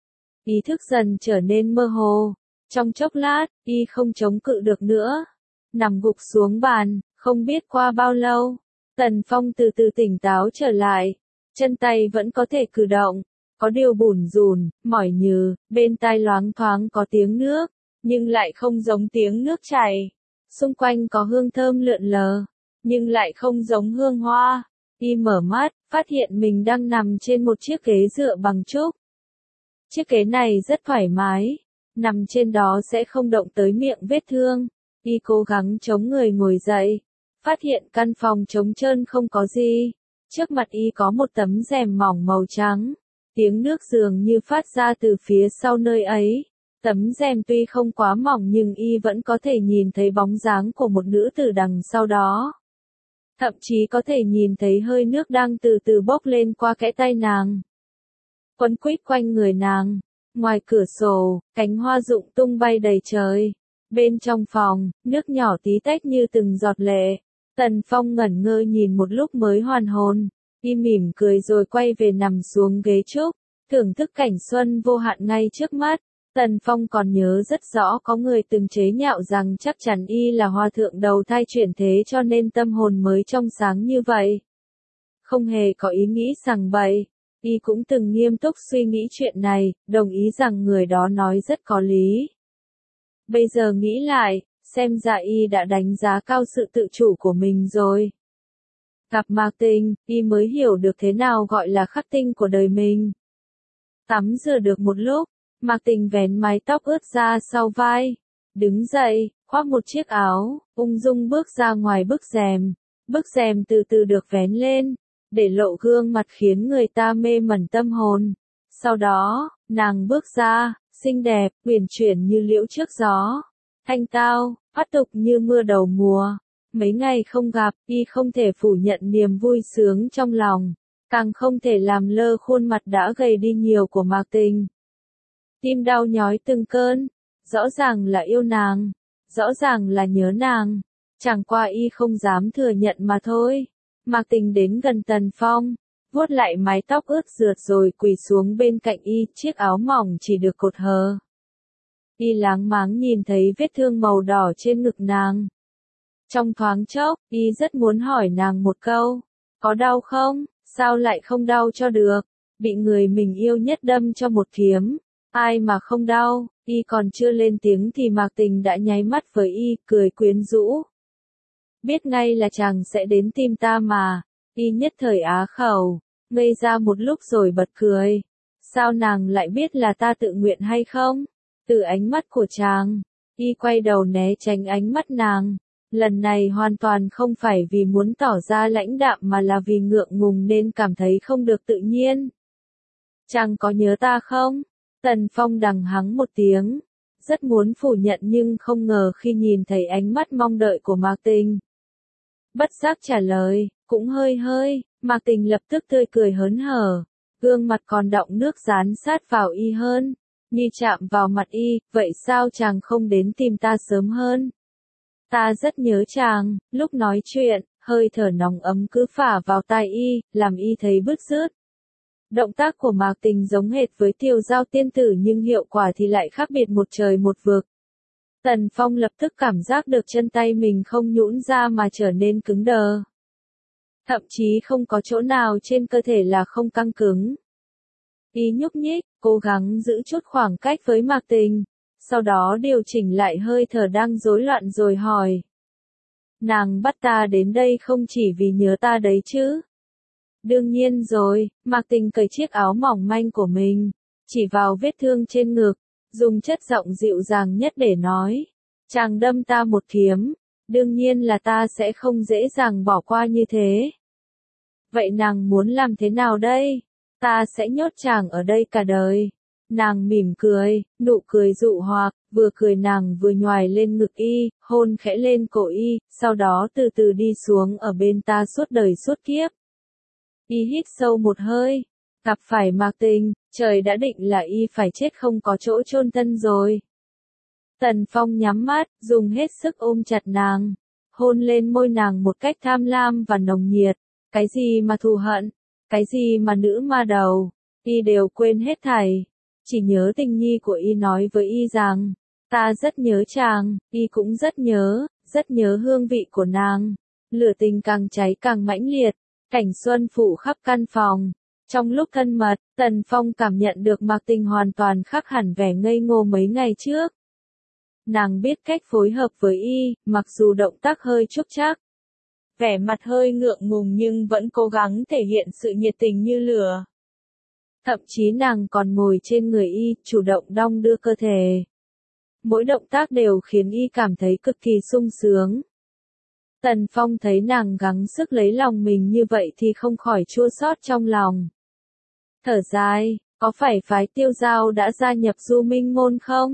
Ý thức dần trở nên mơ hồ, trong chốc lát, y không chống cự được nữa, nằm gục xuống bàn. Không biết qua bao lâu, Tần Phong từ từ tỉnh táo trở lại, chân tay vẫn có thể cử động, có điều bủn rủn, mỏi nhừ, bên tai loáng thoáng có tiếng nước, nhưng lại không giống tiếng nước chảy. Xung quanh có hương thơm lượn lờ, nhưng lại không giống hương hoa. Y mở mắt, phát hiện mình đang nằm trên một chiếc ghế dựa bằng trúc. Chiếc ghế này rất thoải mái, nằm trên đó sẽ không động tới miệng vết thương. Y cố gắng chống người ngồi dậy, phát hiện căn phòng trống trơn không có gì. Trước mặt y có một tấm rèm mỏng màu trắng. Tiếng nước dường như phát ra từ phía sau nơi ấy. Tấm rèm tuy không quá mỏng nhưng y vẫn có thể nhìn thấy bóng dáng của một nữ tử đằng sau đó. Thậm chí có thể nhìn thấy hơi nước đang từ từ bốc lên qua kẽ tay nàng. Quấn quýt quanh người nàng. Ngoài cửa sổ, cánh hoa rụng tung bay đầy trời. Bên trong phòng, nước nhỏ tí tách như từng giọt lệ. Tần Phong ngẩn ngơ nhìn một lúc mới hoàn hồn. Y mỉm cười rồi quay về nằm xuống ghế trúc, thưởng thức cảnh xuân vô hạn ngay trước mắt. Tần Phong còn nhớ rất rõ có người từng chế nhạo rằng chắc chắn y là hòa thượng đầu thai chuyển thế cho nên tâm hồn mới trong sáng như vậy. Không hề có ý nghĩ sằng bậy. Y cũng từng nghiêm túc suy nghĩ chuyện này, đồng ý rằng người đó nói rất có lý. Bây giờ nghĩ lại, xem ra y đã đánh giá cao sự tự chủ của mình rồi. Gặp Mạc Tình, y mới hiểu được thế nào gọi là khắc tinh của đời mình. Tắm rửa được một lúc, Mạc Tình vén mái tóc ướt ra sau vai. Đứng dậy, khoác một chiếc áo, ung dung bước ra ngoài bức rèm. Bức rèm từ từ được vén lên, để lộ gương mặt khiến người ta mê mẩn tâm hồn. Sau đó, nàng bước ra, xinh đẹp, uyển chuyển như liễu trước gió. Thanh tao, phát tục như mưa đầu mùa. Mấy ngày không gặp, y không thể phủ nhận niềm vui sướng trong lòng. Càng không thể làm lơ khuôn mặt đã gầy đi nhiều của Mạc Tình. Tim đau nhói từng cơn. Rõ ràng là yêu nàng. Rõ ràng là nhớ nàng. Chẳng qua y không dám thừa nhận mà thôi. Mạc Tình đến gần Tần Phong, vuốt lại mái tóc ướt rượt rồi quỳ xuống bên cạnh y, chiếc áo mỏng chỉ được cột hờ. Y láng máng nhìn thấy vết thương màu đỏ trên ngực nàng. Trong thoáng chốc, y rất muốn hỏi nàng một câu, có đau không, sao lại không đau cho được, bị người mình yêu nhất đâm cho một kiếm, ai mà không đau, y còn chưa lên tiếng thì Mạc Tình đã nháy mắt với y, cười quyến rũ. Biết ngay là chàng sẽ đến tìm ta mà, y nhất thời á khẩu, ngây ra một lúc rồi bật cười. Sao nàng lại biết là ta tự nguyện hay không? Từ ánh mắt của chàng, y quay đầu né tránh ánh mắt nàng. Lần này hoàn toàn không phải vì muốn tỏ ra lãnh đạm mà là vì ngượng ngùng nên cảm thấy không được tự nhiên. Chàng có nhớ ta không? Tần Phong đằng hắng một tiếng, rất muốn phủ nhận nhưng không ngờ khi nhìn thấy ánh mắt mong đợi của Mạc Tình. Bất giác trả lời, cũng hơi hơi, Mạc Tình lập tức tươi cười hớn hở, gương mặt còn đọng nước dán sát vào y hơn, như chạm vào mặt y, vậy sao chàng không đến tìm ta sớm hơn? Ta rất nhớ chàng, lúc nói chuyện, hơi thở nóng ấm cứ phả vào tai y, làm y thấy bứt rứt. Động tác của Mạc Tình giống hệt với Tiêu Giao tiên tử nhưng hiệu quả thì lại khác biệt một trời một vực. Tần Phong lập tức cảm giác được chân tay mình không nhũn ra mà trở nên cứng đờ. Thậm chí không có chỗ nào trên cơ thể là không căng cứng. Y nhúc nhích, cố gắng giữ chút khoảng cách với Mạc Tình, sau đó điều chỉnh lại hơi thở đang rối loạn rồi hỏi. Nàng bắt ta đến đây không chỉ vì nhớ ta đấy chứ? Đương nhiên rồi, Mạc Tình cởi chiếc áo mỏng manh của mình, chỉ vào vết thương trên ngực, dùng chất giọng dịu dàng nhất để nói. Chàng đâm ta một kiếm, đương nhiên là ta sẽ không dễ dàng bỏ qua như thế. Vậy nàng muốn làm thế nào đây? Ta sẽ nhốt chàng ở đây cả đời. Nàng mỉm cười, nụ cười dụ hoặc, vừa cười nàng vừa nhoài lên ngực y, hôn khẽ lên cổ y, sau đó từ từ đi xuống ở bên ta suốt đời suốt kiếp. Y hít sâu một hơi, gặp phải Mạc Tình, trời đã định là y phải chết không có chỗ chôn thân rồi. Tần Phong nhắm mắt, dùng hết sức ôm chặt nàng, hôn lên môi nàng một cách tham lam và nồng nhiệt. Cái gì mà thù hận, cái gì mà nữ ma đầu, y đều quên hết thảy. Chỉ nhớ tình nhi của y nói với y rằng, ta rất nhớ chàng, y cũng rất nhớ, rất nhớ hương vị của nàng. Lửa tình càng cháy càng mãnh liệt, cảnh xuân phủ khắp căn phòng. Trong lúc thân mật, Tần Phong cảm nhận được Mạc Tình hoàn toàn khác hẳn vẻ ngây ngô mấy ngày trước. Nàng biết cách phối hợp với y, mặc dù động tác hơi trúc trác. Vẻ mặt hơi ngượng ngùng nhưng vẫn cố gắng thể hiện sự nhiệt tình như lửa. Thậm chí nàng còn ngồi trên người y, chủ động đong đưa cơ thể. Mỗi động tác đều khiến y cảm thấy cực kỳ sung sướng. Tần Phong thấy nàng gắng sức lấy lòng mình như vậy thì không khỏi chua xót trong lòng. Thở dài, có phải phái Tiêu Giao đã gia nhập Du Minh Môn không?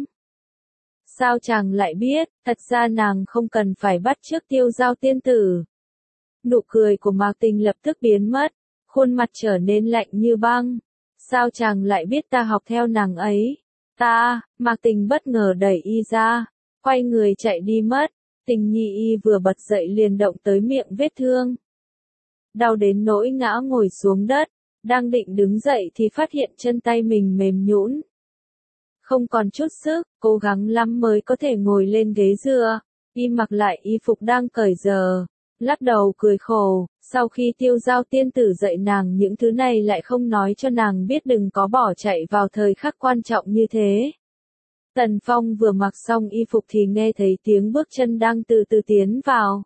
Sao chàng lại biết, thật ra nàng không cần phải bắt chước Tiêu Giao tiên tử. Nụ cười của Mạc Tình lập tức biến mất, khuôn mặt trở nên lạnh như băng. Sao chàng lại biết ta học theo nàng ấy? Ta, Mạc Tình bất ngờ đẩy y ra, quay người chạy đi mất. Tình nhi y vừa bật dậy liền động tới miệng vết thương. Đau đến nỗi ngã ngồi xuống đất, đang định đứng dậy thì phát hiện chân tay mình mềm nhũn. Không còn chút sức, cố gắng lắm mới có thể ngồi lên ghế dựa, y mặc lại y phục đang cởi giờ, lắc đầu cười khổ, sau khi Tiêu Giao tiên tử dạy nàng những thứ này lại không nói cho nàng biết đừng có bỏ chạy vào thời khắc quan trọng như thế. Tần Phong vừa mặc xong y phục thì nghe thấy tiếng bước chân đang từ từ tiến vào.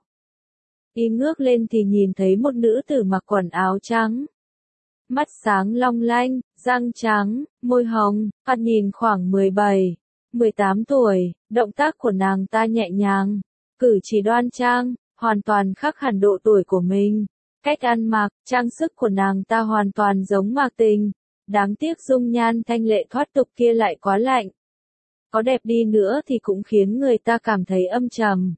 Y ngước lên thì nhìn thấy một nữ tử mặc quần áo trắng. Mắt sáng long lanh, răng trắng, môi hồng, thoạt nhìn khoảng mười bảy, mười tám tuổi, động tác của nàng ta nhẹ nhàng, cử chỉ đoan trang, hoàn toàn khác hẳn độ tuổi của mình. Cách ăn mặc, trang sức của nàng ta hoàn toàn giống Mạc Tình, đáng tiếc dung nhan thanh lệ thoát tục kia lại quá lạnh. Có đẹp đi nữa thì cũng khiến người ta cảm thấy âm trầm.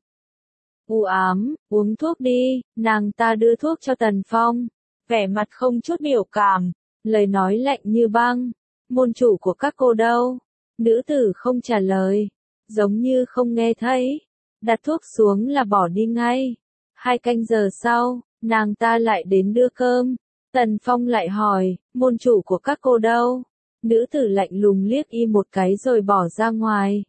U ám, uống thuốc đi, nàng ta đưa thuốc cho Tần Phong, vẻ mặt không chút biểu cảm, lời nói lạnh như băng. Môn chủ của các cô đâu? Nữ tử không trả lời, giống như không nghe thấy, đặt thuốc xuống là bỏ đi ngay. Hai canh giờ sau, nàng ta lại đến đưa cơm. Tần Phong lại hỏi, môn chủ của các cô đâu? Nữ tử lạnh lùng liếc y một cái rồi bỏ ra ngoài.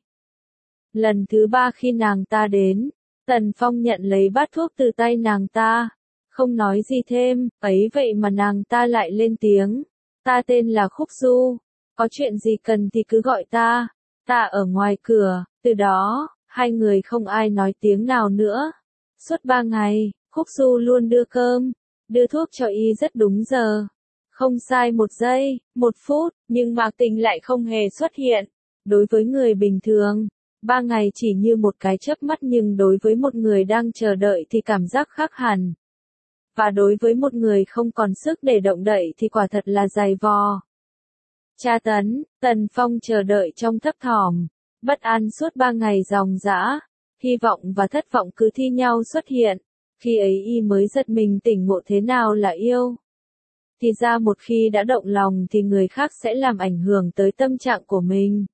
Lần thứ ba khi nàng ta đến, Tần Phong nhận lấy bát thuốc từ tay nàng ta, không nói gì thêm, ấy vậy mà nàng ta lại lên tiếng. Ta tên là Khúc Du, có chuyện gì cần thì cứ gọi ta, ta ở ngoài cửa. Từ đó, hai người không ai nói tiếng nào nữa. Suốt ba ngày, Khúc Du luôn đưa cơm, đưa thuốc cho y rất đúng giờ. Không sai một giây, một phút, nhưng Mạc Tình lại không hề xuất hiện. Đối với người bình thường, ba ngày chỉ như một cái chớp mắt nhưng đối với một người đang chờ đợi thì cảm giác khác hẳn. Và đối với một người không còn sức để động đậy thì quả thật là dày vò. Tra tấn, Tần Phong chờ đợi trong thấp thỏm, bất an suốt ba ngày ròng rã, hy vọng và thất vọng cứ thi nhau xuất hiện. Khi ấy y mới giật mình tỉnh ngộ thế nào là yêu. Thì ra một khi đã động lòng thì người khác sẽ làm ảnh hưởng tới tâm trạng của mình.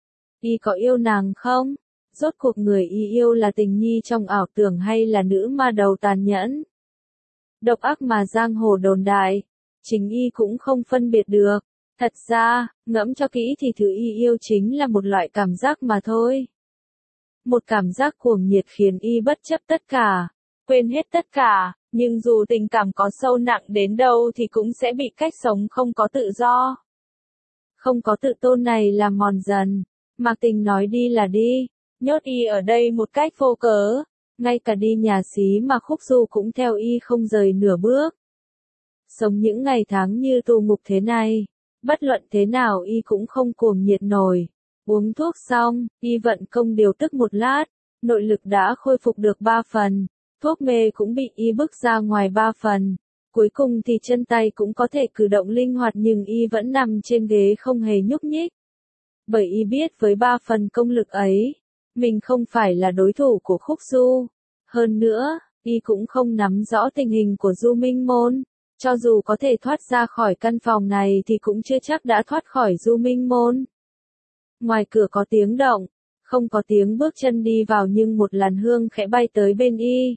Y có yêu nàng không? Rốt cuộc người y yêu là tình nhi trong ảo tưởng hay là nữ ma đầu tàn nhẫn? Độc ác mà giang hồ đồn đại, chính y cũng không phân biệt được. Thật ra, ngẫm cho kỹ thì thứ y yêu chính là một loại cảm giác mà thôi. Một cảm giác cuồng nhiệt khiến y bất chấp tất cả, quên hết tất cả, nhưng dù tình cảm có sâu nặng đến đâu thì cũng sẽ bị cách sống không có tự do. Không có tự tôn này làm mòn dần. Mạc Tình nói đi là đi, nhốt y ở đây một cách vô cớ, ngay cả đi nhà xí mà Khúc Du cũng theo y không rời nửa bước. Sống những ngày tháng như tù ngục thế này, bất luận thế nào y cũng không cuồng nhiệt nổi. Uống thuốc xong, y vận công điều tức một lát, nội lực đã khôi phục được ba phần, thuốc mê cũng bị y bức ra ngoài ba phần. Cuối cùng thì chân tay cũng có thể cử động linh hoạt nhưng y vẫn nằm trên ghế không hề nhúc nhích. Bởi y biết với ba phần công lực ấy, mình không phải là đối thủ của Khúc Du. Hơn nữa, y cũng không nắm rõ tình hình của Du Minh Môn. Cho dù có thể thoát ra khỏi căn phòng này thì cũng chưa chắc đã thoát khỏi Du Minh Môn. Ngoài cửa có tiếng động, không có tiếng bước chân đi vào nhưng một làn hương khẽ bay tới bên y.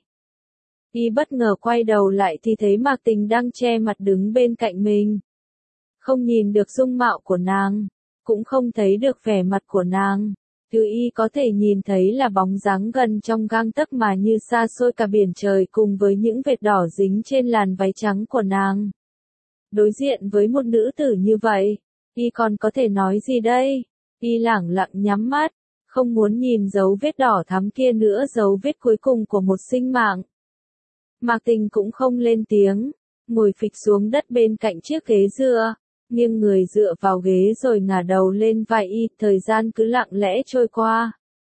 Y bất ngờ quay đầu lại thì thấy Mạc Tình đang che mặt đứng bên cạnh mình. Không nhìn được dung mạo của nàng, cũng không thấy được vẻ mặt của nàng. Thứ y có thể nhìn thấy là bóng dáng gần trong gang tấc mà như xa xôi cả biển trời cùng với những vệt đỏ dính trên làn váy trắng của nàng. Đối diện với một nữ tử như vậy, y còn có thể nói gì đây? Y lẳng lặng nhắm mắt, không muốn nhìn dấu vết đỏ thắm kia nữa, dấu vết cuối cùng của một sinh mạng. Mạc Tình cũng không lên tiếng, ngồi phịch xuống đất bên cạnh chiếc ghế dựa, nghiêng người dựa vào ghế rồi ngả đầu lên vai y, thời gian cứ lặng lẽ trôi qua.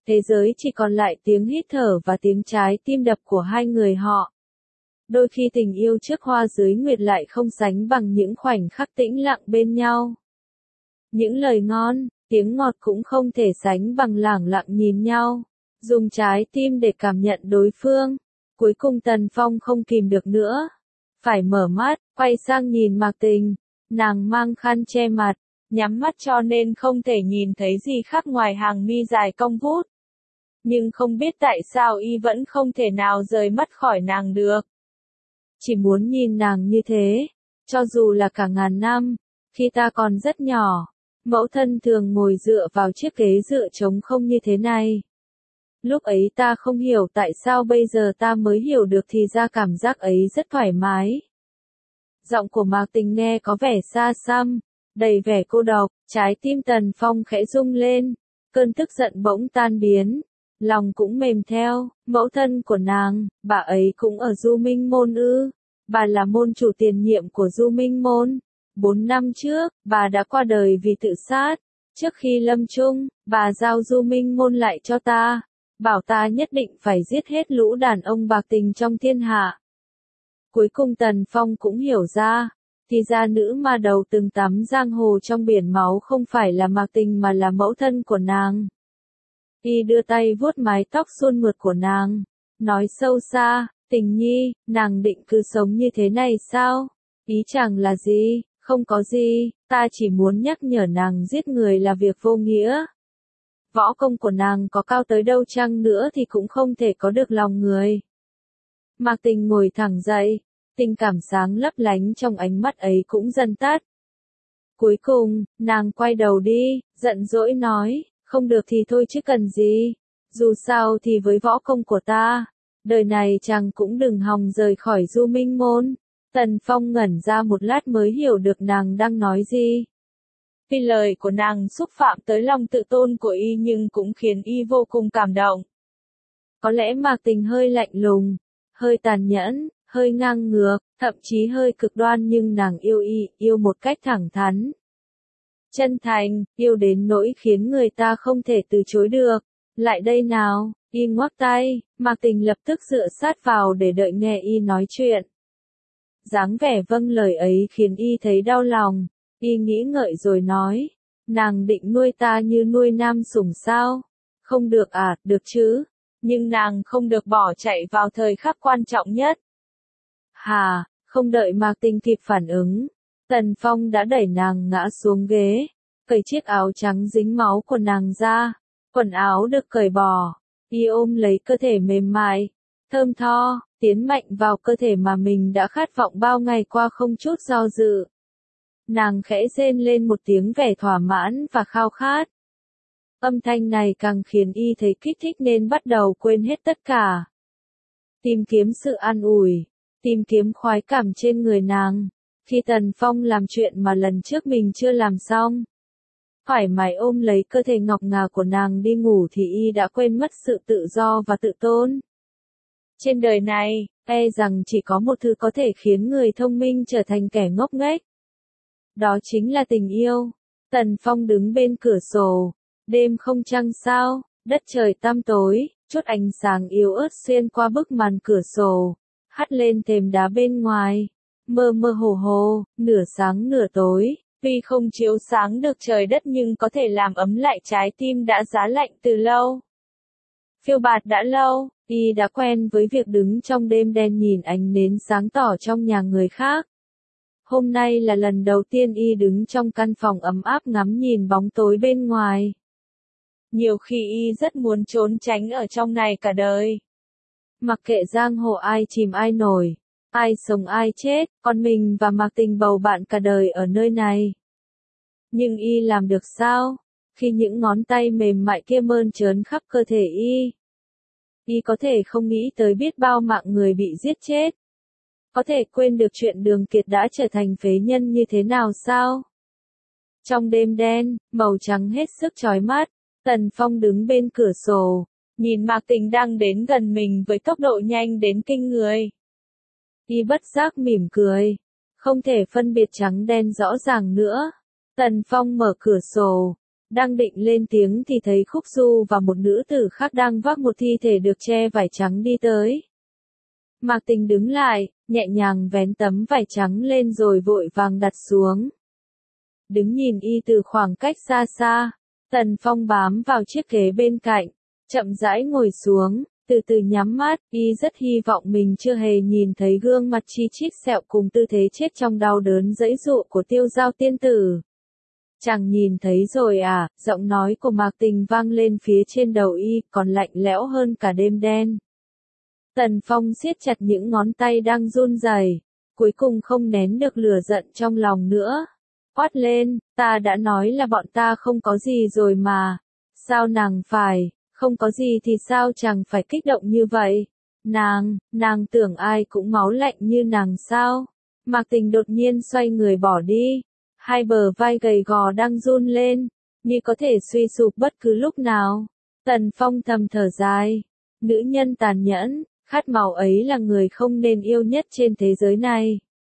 Thế giới chỉ còn lại tiếng hít thở và tiếng trái tim đập của hai người họ. Đôi khi tình yêu trước hoa dưới nguyệt lại không sánh bằng những khoảnh khắc tĩnh lặng bên nhau. Những lời ngon, tiếng ngọt cũng không thể sánh bằng lẳng lặng nhìn nhau, dùng trái tim để cảm nhận đối phương. Cuối cùng Tần Phong không kìm được nữa, phải mở mắt, quay sang nhìn Mạc Tình. Nàng mang khăn che mặt, nhắm mắt cho nên không thể nhìn thấy gì khác ngoài hàng mi dài cong vút. Nhưng không biết tại sao y vẫn không thể nào rời mắt khỏi nàng được. Chỉ muốn nhìn nàng như thế, cho dù là cả ngàn năm, khi ta còn rất nhỏ, mẫu thân thường ngồi dựa vào chiếc ghế dựa trống không như thế này. Lúc ấy ta không hiểu tại sao bây giờ ta mới hiểu được thì ra cảm giác ấy rất thoải mái. Giọng của Mạc Tình nghe có vẻ xa xăm, đầy vẻ cô độc, trái tim Tần Phong khẽ rung lên, cơn tức giận bỗng tan biến, lòng cũng mềm theo. Mẫu thân của nàng, bà ấy cũng ở Du Minh Môn ư? Bà là môn chủ tiền nhiệm của Du Minh Môn. Bốn năm trước, bà đã qua đời vì tự sát. Trước khi lâm chung, bà giao Du Minh Môn lại cho ta, bảo ta nhất định phải giết hết lũ đàn ông bạc tình trong thiên hạ. Cuối cùng Tần Phong cũng hiểu ra, thì ra nữ ma đầu từng tắm giang hồ trong biển máu không phải là Mạc Tình mà là mẫu thân của nàng. Y đưa tay vuốt mái tóc suôn mượt của nàng, nói sâu xa, Tình nhi, nàng định cứ sống như thế này sao? Ý chẳng là gì, không có gì, ta chỉ muốn nhắc nhở nàng giết người là việc vô nghĩa. Võ công của nàng có cao tới đâu chăng nữa thì cũng không thể có được lòng người. Mạc Tình ngồi thẳng dậy, tình cảm sáng lấp lánh trong ánh mắt ấy cũng dần tắt. Cuối cùng, nàng quay đầu đi, giận dỗi nói, không được thì thôi chứ cần gì, dù sao thì với võ công của ta, đời này chàng cũng đừng hòng rời khỏi Du Minh Môn. Tần Phong ngẩn ra một lát mới hiểu được nàng đang nói gì. Vì lời của nàng xúc phạm tới lòng tự tôn của y nhưng cũng khiến y vô cùng cảm động. Có lẽ Mạc Tình hơi lạnh lùng, hơi tàn nhẫn, hơi ngang ngược, thậm chí hơi cực đoan nhưng nàng yêu y, yêu một cách thẳng thắn. Chân thành, yêu đến nỗi khiến người ta không thể từ chối được. Lại đây nào, y ngoắc tay, Mạc Tình lập tức dựa sát vào để đợi nghe y nói chuyện. Dáng vẻ vâng lời ấy khiến y thấy đau lòng, y nghĩ ngợi rồi nói, nàng định nuôi ta như nuôi nam sủng sao? Không được à, được chứ, nhưng nàng không được bỏ chạy vào thời khắc quan trọng nhất. Hà, không đợi Mạc Tình kịp phản ứng, Tần Phong đã đẩy nàng ngã xuống ghế, cởi chiếc áo trắng dính máu của nàng ra, quần áo được cởi bỏ, y ôm lấy cơ thể mềm mại, thơm tho, tiến mạnh vào cơ thể mà mình đã khát vọng bao ngày qua không chút do dự. Nàng khẽ rên lên một tiếng vẻ thỏa mãn và khao khát. Âm thanh này càng khiến y thấy kích thích nên bắt đầu quên hết tất cả. Tìm kiếm sự an ủi, tìm kiếm khoái cảm trên người nàng. Khi Tần Phong làm chuyện mà lần trước mình chưa làm xong, thoải mái ôm lấy cơ thể ngọc ngà của nàng đi ngủ thì y đã quên mất sự tự do và tự tôn. Trên đời này, e rằng chỉ có một thứ có thể khiến người thông minh trở thành kẻ ngốc nghếch. Đó chính là tình yêu. Tần Phong đứng bên cửa sổ, đêm không trăng sao, đất trời tăm tối, chút ánh sáng yếu ớt xuyên qua bức màn cửa sổ, hắt lên thềm đá bên ngoài, mơ mơ hồ hồ, nửa sáng nửa tối, tuy không chiếu sáng được trời đất nhưng có thể làm ấm lại trái tim đã giá lạnh từ lâu. Phiêu bạt đã lâu, y đã quen với việc đứng trong đêm đen nhìn ánh nến sáng tỏ trong nhà người khác. Hôm nay là lần đầu tiên y đứng trong căn phòng ấm áp ngắm nhìn bóng tối bên ngoài. Nhiều khi y rất muốn trốn tránh ở trong này cả đời. Mặc kệ giang hồ ai chìm ai nổi, ai sống ai chết, còn mình và Mạc Tình bầu bạn cả đời ở nơi này. Nhưng y làm được sao? Khi những ngón tay mềm mại kia mơn trớn khắp cơ thể y. Y có thể không nghĩ tới biết bao mạng người bị giết chết. Có thể quên được chuyện Đường Kiệt đã trở thành phế nhân như thế nào sao? Trong đêm đen, màu trắng hết sức chói mắt, Tần Phong đứng bên cửa sổ, nhìn Mạc Tình đang đến gần mình với tốc độ nhanh đến kinh người. Y bất giác mỉm cười, không thể phân biệt trắng đen rõ ràng nữa. Tần Phong mở cửa sổ, Đang định lên tiếng thì thấy Khúc Du và một nữ tử khác đang vác một thi thể được che vải trắng đi tới. Mạc Tình đứng lại, nhẹ nhàng vén tấm vải trắng lên rồi vội vàng đặt xuống. Đứng nhìn y từ khoảng cách xa xa, Tần Phong bám vào chiếc ghế bên cạnh, chậm rãi ngồi xuống, từ từ nhắm mắt, y rất hy vọng mình chưa hề nhìn thấy gương mặt chi chít sẹo cùng tư thế chết trong đau đớn giãy giụa của Tiêu Giao tiên tử. Chàng nhìn thấy rồi à, giọng nói của Mạc Tình vang lên phía trên đầu y, còn lạnh lẽo hơn cả đêm đen. Tần Phong siết chặt những ngón tay đang run rẩy, cuối cùng không nén được lửa giận trong lòng nữa. Quát lên, ta đã nói là bọn ta không có gì rồi mà. Sao nàng phải, không có gì thì sao chàng phải kích động như vậy? Nàng, nàng tưởng ai cũng máu lạnh như nàng sao? Mạc Tình đột nhiên xoay người bỏ đi. Hai bờ vai gầy gò đang run lên, như có thể suy sụp bất cứ lúc nào. Tần Phong thầm thở dài. Nữ nhân tàn nhẫn, khát máu ấy là người không nên yêu nhất trên thế giới này.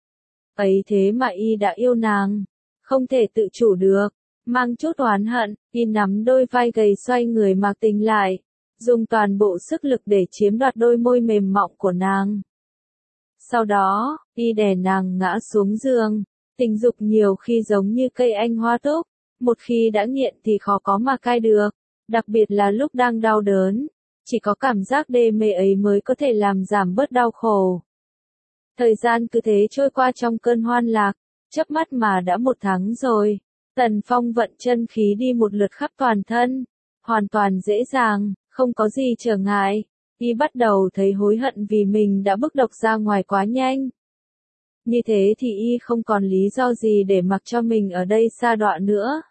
Ấy thế mà y đã yêu nàng, không thể tự chủ được, mang chút oán hận, y nắm đôi vai gầy xoay người Mạc Tình lại, dùng toàn bộ sức lực để chiếm đoạt đôi môi mềm mọng của nàng. Sau đó, y đè nàng ngã xuống giường, tình dục nhiều khi giống như cây anh hoa túc, một khi đã nghiện thì khó có mà cai được, đặc biệt là lúc đang đau đớn, chỉ có cảm giác đê mê ấy mới có thể làm giảm bớt đau khổ. Thời gian cứ thế trôi qua trong cơn hoan lạc, chớp mắt mà đã một tháng rồi. Tần Phong vận chân khí đi một lượt khắp toàn thân, hoàn toàn dễ dàng, không có gì trở ngại. Y bắt đầu thấy hối hận vì mình đã bức độc ra ngoài quá nhanh. Như thế thì y không còn lý do gì để mặc cho mình ở đây sa đọa nữa.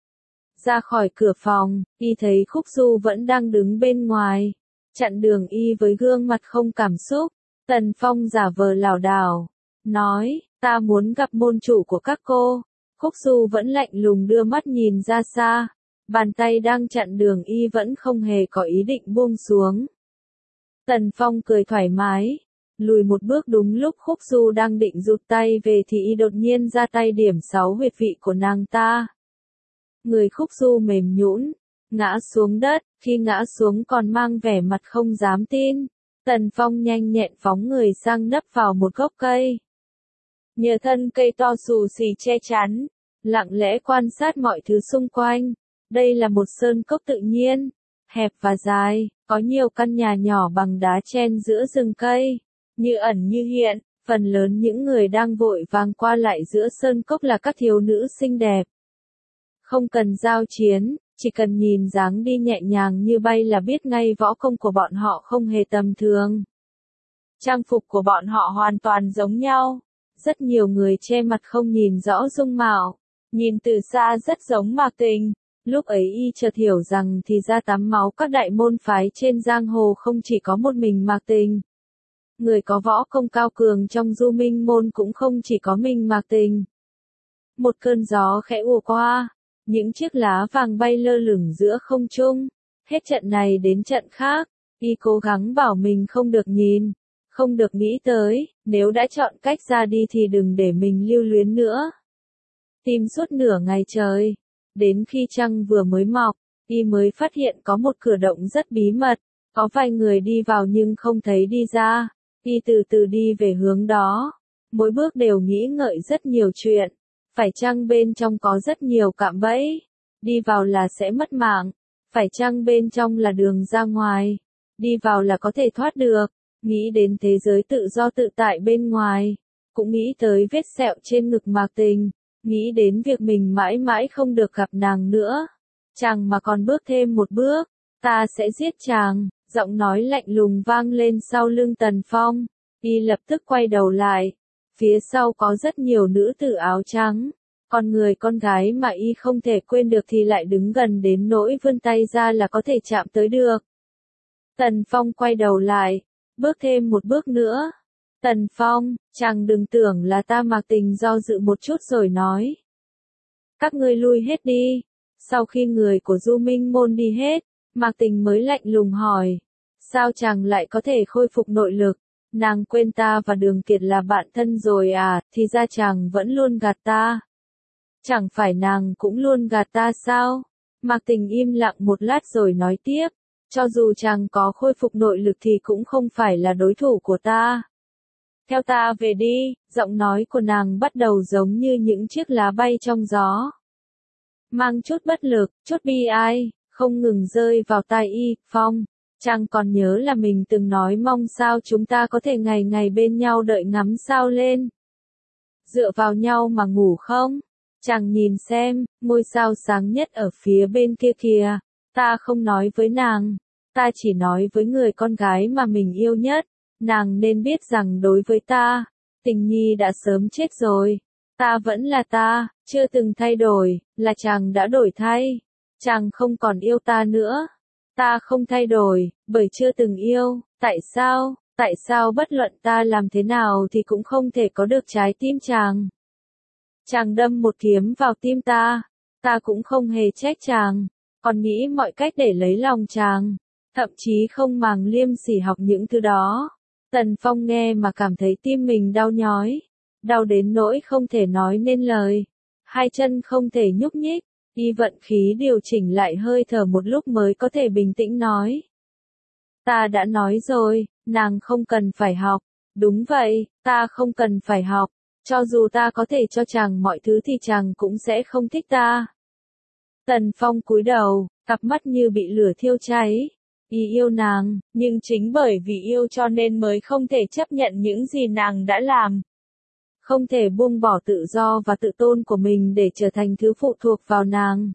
Ra khỏi cửa phòng, y thấy Khúc Du vẫn đang đứng bên ngoài, chặn đường y với gương mặt không cảm xúc. Tần Phong giả vờ lảo đảo, nói, ta muốn gặp môn chủ của các cô. Khúc Du vẫn lạnh lùng đưa mắt nhìn ra xa, bàn tay đang chặn đường y vẫn không hề có ý định buông xuống. Tần Phong cười thoải mái, lùi một bước đúng lúc Khúc Du đang định rụt tay về thì y đột nhiên ra tay điểm sáu huyệt vị của nàng ta. Người Khúc Du mềm nhũn, ngã xuống đất, khi ngã xuống còn mang vẻ mặt không dám tin. Tần Phong nhanh nhẹn phóng người sang nấp vào một gốc cây. Nhờ thân cây to xù xì che chắn, lặng lẽ quan sát mọi thứ xung quanh. Đây là một sơn cốc tự nhiên, hẹp và dài, có nhiều căn nhà nhỏ bằng đá chen giữa rừng cây, như ẩn như hiện. Phần lớn những người đang vội vàng qua lại giữa sơn cốc là các thiếu nữ xinh đẹp. Không cần giao chiến, chỉ cần nhìn dáng đi nhẹ nhàng như bay là biết ngay võ công của bọn họ không hề tầm thường. Trang phục của bọn họ hoàn toàn giống nhau. Rất nhiều người che mặt không nhìn rõ dung mạo, nhìn từ xa rất giống Mạc Tình. Lúc ấy y chợt hiểu rằng thì ra tắm máu các đại môn phái trên giang hồ không chỉ có một mình Mạc Tình. Người có võ công cao cường trong Du Minh môn cũng không chỉ có mình Mạc Tình. Một cơn gió khẽ ùa qua, những chiếc lá vàng bay lơ lửng giữa không trung. Hết trận này đến trận khác, y cố gắng bảo mình không được nhìn, không được nghĩ tới, nếu đã chọn cách ra đi thì đừng để mình lưu luyến nữa. Tìm suốt nửa ngày trời, đến khi trăng vừa mới mọc, y mới phát hiện có một cửa động rất bí mật, có vài người đi vào nhưng không thấy đi ra. Y từ từ đi về hướng đó, mỗi bước đều nghĩ ngợi rất nhiều chuyện. Phải chăng bên trong có rất nhiều cạm bẫy, đi vào là sẽ mất mạng, phải chăng bên trong là đường ra ngoài, đi vào là có thể thoát được. Nghĩ đến thế giới tự do tự tại bên ngoài, cũng nghĩ tới vết sẹo trên ngực Mạc Tình, nghĩ đến việc mình mãi mãi không được gặp nàng nữa. Chàng mà còn bước thêm một bước, ta sẽ giết chàng. Giọng nói lạnh lùng vang lên sau lưng Tần Phong, y lập tức quay đầu lại. Phía sau có rất nhiều nữ tử áo trắng, còn người con gái mà y không thể quên được thì lại đứng gần đến nỗi vươn tay ra là có thể chạm tới được. Tần Phong quay đầu lại, bước thêm một bước nữa. Tần Phong, chàng đừng tưởng là ta Mạc Tình do dự một chút rồi nói. Các ngươi lui hết đi. Sau khi người của Du Minh môn đi hết, Mạc Tình mới lạnh lùng hỏi. Sao chàng lại có thể khôi phục nội lực? Nàng quên ta và Đường Kiệt là bạn thân rồi à, thì ra chàng vẫn luôn gạt ta. Chẳng phải nàng cũng luôn gạt ta sao? Mạc Tình im lặng một lát rồi nói tiếp, cho dù chàng có khôi phục nội lực thì cũng không phải là đối thủ của ta. Theo ta về đi, giọng nói của nàng bắt đầu giống như những chiếc lá bay trong gió. Mang chút bất lực, chút bi ai, không ngừng rơi vào tai Y Phong. Chàng còn nhớ là mình từng nói mong sao chúng ta có thể ngày ngày bên nhau đợi ngắm sao lên. Dựa vào nhau mà ngủ không? Chàng nhìn xem, ngôi sao sáng nhất ở phía bên kia kìa. Ta không nói với nàng, ta chỉ nói với người con gái mà mình yêu nhất. Nàng nên biết rằng đối với ta, Tình Nhi đã sớm chết rồi. Ta vẫn là ta, chưa từng thay đổi, là chàng đã đổi thay. Chàng không còn yêu ta nữa. Ta không thay đổi, bởi chưa từng yêu. Tại sao, tại sao bất luận ta làm thế nào thì cũng không thể có được trái tim chàng. Chàng đâm một kiếm vào tim ta, ta cũng không hề trách chàng, còn nghĩ mọi cách để lấy lòng chàng, thậm chí không màng liêm sỉ học những thứ đó. Tần Phong nghe mà cảm thấy tim mình đau nhói, đau đến nỗi không thể nói nên lời, hai chân không thể nhúc nhích, y vận khí điều chỉnh lại hơi thở một lúc mới có thể bình tĩnh nói. Ta đã nói rồi, nàng không cần phải học, đúng vậy, ta không cần phải học. Cho dù ta có thể cho chàng mọi thứ thì chàng cũng sẽ không thích ta. Tần Phong cúi đầu, cặp mắt như bị lửa thiêu cháy. Y yêu nàng, nhưng chính bởi vì yêu cho nên mới không thể chấp nhận những gì nàng đã làm. Không thể buông bỏ tự do và tự tôn của mình để trở thành thứ phụ thuộc vào nàng.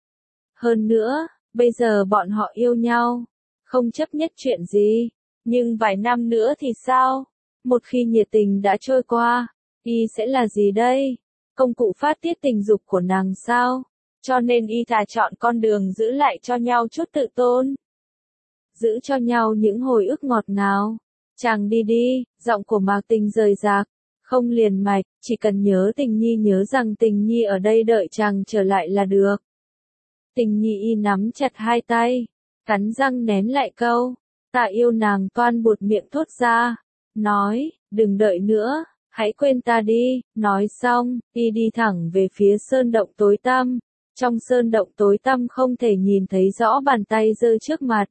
Hơn nữa, bây giờ bọn họ yêu nhau, không chấp nhất chuyện gì. Nhưng vài năm nữa thì sao? Một khi nhiệt tình đã trôi qua, y sẽ là gì đây? Công cụ phát tiết tình dục của nàng sao? Cho nên y thà chọn con đường giữ lại cho nhau chút tự tôn. Giữ cho nhau những hồi ức ngọt ngào. Chàng đi đi, giọng của Mạc Tình rời rạc, không liền mạch, chỉ cần nhớ Tình Nhi, nhớ rằng Tình Nhi ở đây đợi chàng trở lại là được. Tình Nhi y nắm chặt hai tay, cắn răng nén lại câu, ta yêu nàng, toan buột miệng thốt ra, nói, đừng đợi nữa. Hãy quên ta đi, nói xong, y đi thẳng về phía sơn động tối tăm. Trong sơn động tối tăm không thể nhìn thấy rõ bàn tay giơ trước mặt.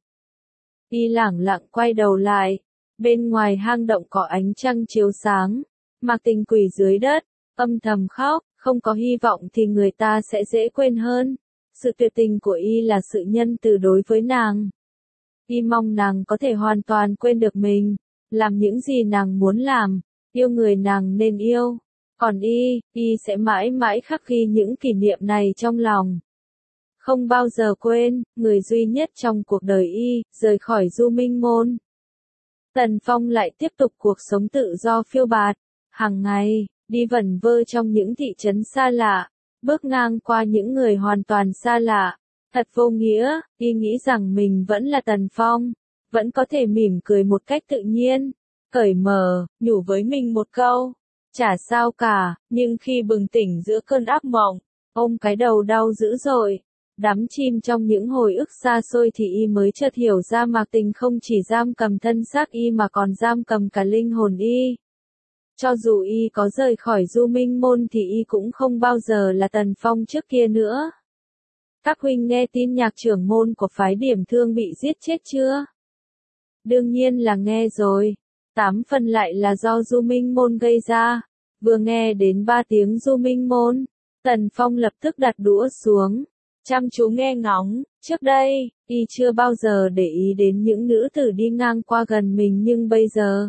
Y lẳng lặng quay đầu lại. Bên ngoài hang động có ánh trăng chiếu sáng. Mạc Tình quỳ dưới đất, âm thầm khóc, không có hy vọng thì người ta sẽ dễ quên hơn. Sự tuyệt tình của y là sự nhân từ đối với nàng. Y mong nàng có thể hoàn toàn quên được mình, làm những gì nàng muốn làm. Yêu người nàng nên yêu, còn y, y sẽ mãi mãi khắc ghi những kỷ niệm này trong lòng. Không bao giờ quên, người duy nhất trong cuộc đời y, rời khỏi Du Minh Môn. Tần Phong lại tiếp tục cuộc sống tự do phiêu bạt, hàng ngày, đi vẩn vơ trong những thị trấn xa lạ, bước ngang qua những người hoàn toàn xa lạ. Thật vô nghĩa, y nghĩ rằng mình vẫn là Tần Phong, vẫn có thể mỉm cười một cách tự nhiên. Cởi mở, nhủ với mình một câu, chả sao cả, nhưng khi bừng tỉnh giữa cơn ác mộng, ôm cái đầu đau dữ dội, đắm chìm trong những hồi ức xa xôi thì y mới chợt hiểu ra Mạc Tình không chỉ giam cầm thân xác y mà còn giam cầm cả linh hồn y. Cho dù y có rời khỏi Du Minh Môn thì y cũng không bao giờ là Tần Phong trước kia nữa. Các huynh nghe tin nhạc trưởng môn của phái Điểm Thương bị giết chết chưa? Đương nhiên là nghe rồi. Tám phần lại là do Du Minh Môn gây ra. Vừa nghe đến ba tiếng Du Minh Môn, Tần Phong lập tức đặt đũa xuống, chăm chú nghe ngóng. Trước đây, y chưa bao giờ để ý đến những nữ tử đi ngang qua gần mình, nhưng bây giờ,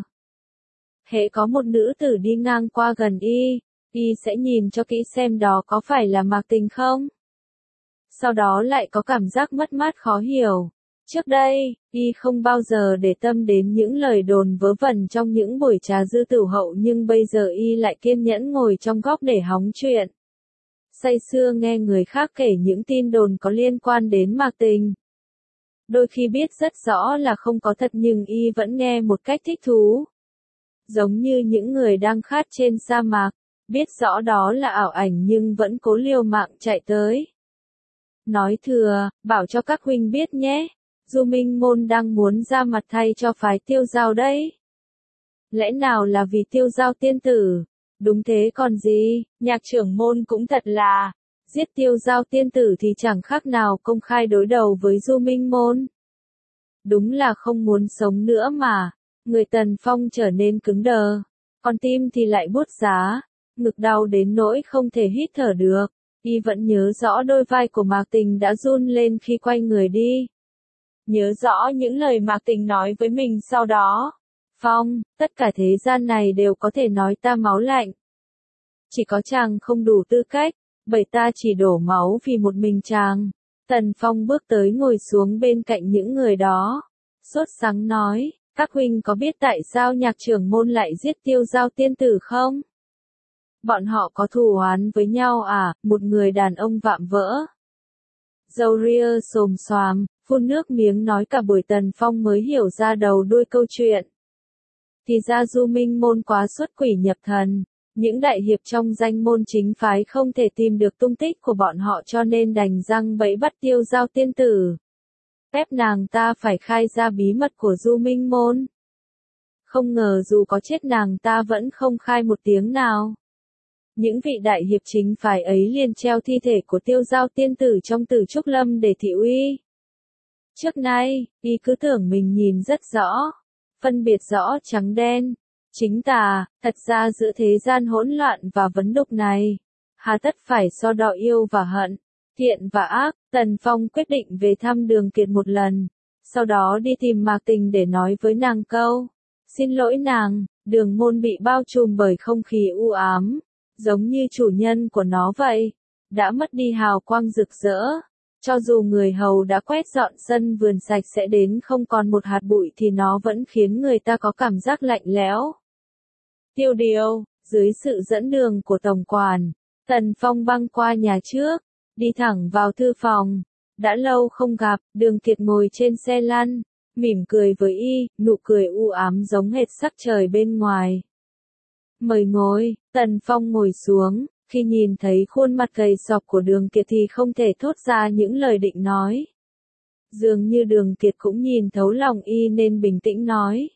hễ có một nữ tử đi ngang qua gần y, y sẽ nhìn cho kỹ xem đó có phải là Mạc Tình không. Sau đó lại có cảm giác mất mát khó hiểu. Trước đây, y không bao giờ để tâm đến những lời đồn vớ vẩn trong những buổi trà dư tửu hậu, nhưng bây giờ y lại kiên nhẫn ngồi trong góc để hóng chuyện. Say sưa nghe người khác kể những tin đồn có liên quan đến Mạc Tình. Đôi khi biết rất rõ là không có thật nhưng y vẫn nghe một cách thích thú. Giống như những người đang khát trên sa mạc, biết rõ đó là ảo ảnh nhưng vẫn cố liều mạng chạy tới. Nói thừa, bảo cho các huynh biết nhé. Du Minh Môn đang muốn ra mặt thay cho phái Tiêu Giao đấy. Lẽ nào là vì Tiêu Giao tiên tử? Đúng thế còn gì, nhạc trưởng môn cũng thật là, Giết Tiêu Giao tiên tử thì chẳng khác nào công khai đối đầu với Du Minh Môn. Đúng là không muốn sống nữa mà. Người Tần Phong trở nên cứng đờ, con tim thì lại buốt giá, ngực đau đến nỗi không thể hít thở được. Y vẫn nhớ rõ đôi vai của Mạc Tình đã run lên khi quay người đi. Nhớ rõ những lời Mạc Tình nói với mình sau đó. Phong, tất cả thế gian này đều có thể nói ta máu lạnh. Chỉ có chàng không đủ tư cách, bởi ta chỉ đổ máu vì một mình chàng. Tần Phong bước tới ngồi xuống bên cạnh những người đó. Sốt sắng nói, các huynh có biết tại sao Nhạc trưởng môn lại giết Tiêu Giao tiên tử không? Bọn họ có thù oán với nhau à? Một người đàn ông vạm vỡ. Râu ria xồm xoàm, phun nước miếng nói cả buổi. Tần Phong mới hiểu ra đầu đuôi câu chuyện. Thì ra Du Minh Môn quá xuất quỷ nhập thần. Những đại hiệp trong danh môn chính phái không thể tìm được tung tích của bọn họ cho nên đành răng bẫy bắt Tiêu Giao tiên tử. Ép nàng ta phải khai ra bí mật của Du Minh Môn. Không ngờ dù có chết nàng ta vẫn không khai một tiếng nào. Những vị đại hiệp chính phái ấy liền treo thi thể của Tiêu Giao tiên tử trong Tử Trúc Lâm để thị uy. Trước nay, y cứ tưởng mình nhìn rất rõ, phân biệt rõ trắng đen, chính tà, thật ra giữa thế gian hỗn loạn và vấn đục này, hà tất phải so đo yêu và hận, thiện và ác. Tần Phong quyết định về thăm Đường Kiệt một lần, sau đó đi tìm Mạc Tình để nói với nàng câu, xin lỗi nàng, đường môn bị bao trùm bởi không khí u ám, giống như chủ nhân của nó vậy, đã mất đi hào quang rực rỡ. Cho dù người hầu đã quét dọn sân vườn sạch sẽ đến không còn một hạt bụi thì nó vẫn khiến người ta có cảm giác lạnh lẽo. Tiêu Điều, dưới sự dẫn đường của tổng quản, Tần Phong băng qua nhà trước, đi thẳng vào thư phòng. Đã lâu không gặp, Đường Kiệt ngồi trên xe lăn, mỉm cười với y, nụ cười u ám giống hệt sắc trời bên ngoài. Mời ngồi. Tần Phong ngồi xuống, khi nhìn thấy khuôn mặt gầy sọc của Đường Kiệt thì không thể thốt ra những lời định nói. Dường như Đường Kiệt cũng nhìn thấu lòng y nên bình tĩnh nói.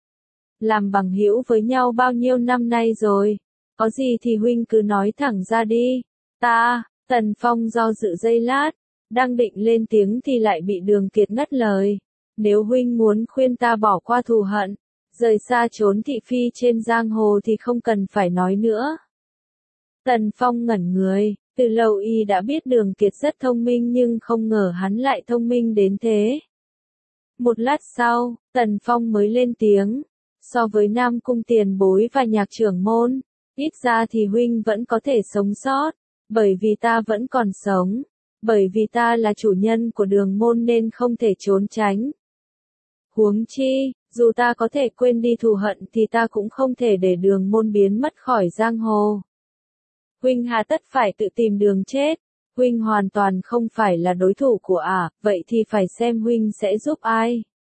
Làm bằng hữu với nhau bao nhiêu năm nay rồi, có gì thì huynh cứ nói thẳng ra đi. Ta, Tần Phong do dự giây lát, đang định lên tiếng thì lại bị Đường Kiệt ngắt lời. Nếu huynh muốn khuyên ta bỏ qua thù hận, rời xa trốn thị phi trên giang hồ thì không cần phải nói nữa. Tần Phong ngẩn người, từ lâu y đã biết Đường Kiệt rất thông minh nhưng không ngờ hắn lại thông minh đến thế. Một lát sau, Tần Phong mới lên tiếng, so với Nam Cung tiền bối và Nhạc trưởng môn, ít ra thì huynh vẫn có thể sống sót, bởi vì ta vẫn còn sống, bởi vì ta là chủ nhân của đường môn nên không thể trốn tránh. Huống chi, dù ta có thể quên đi thù hận thì ta cũng không thể để đường môn biến mất khỏi giang hồ. Huynh hà tất phải tự tìm đường chết, huynh hoàn toàn không phải là đối thủ của ả, à, vậy thì phải xem huynh sẽ giúp ai.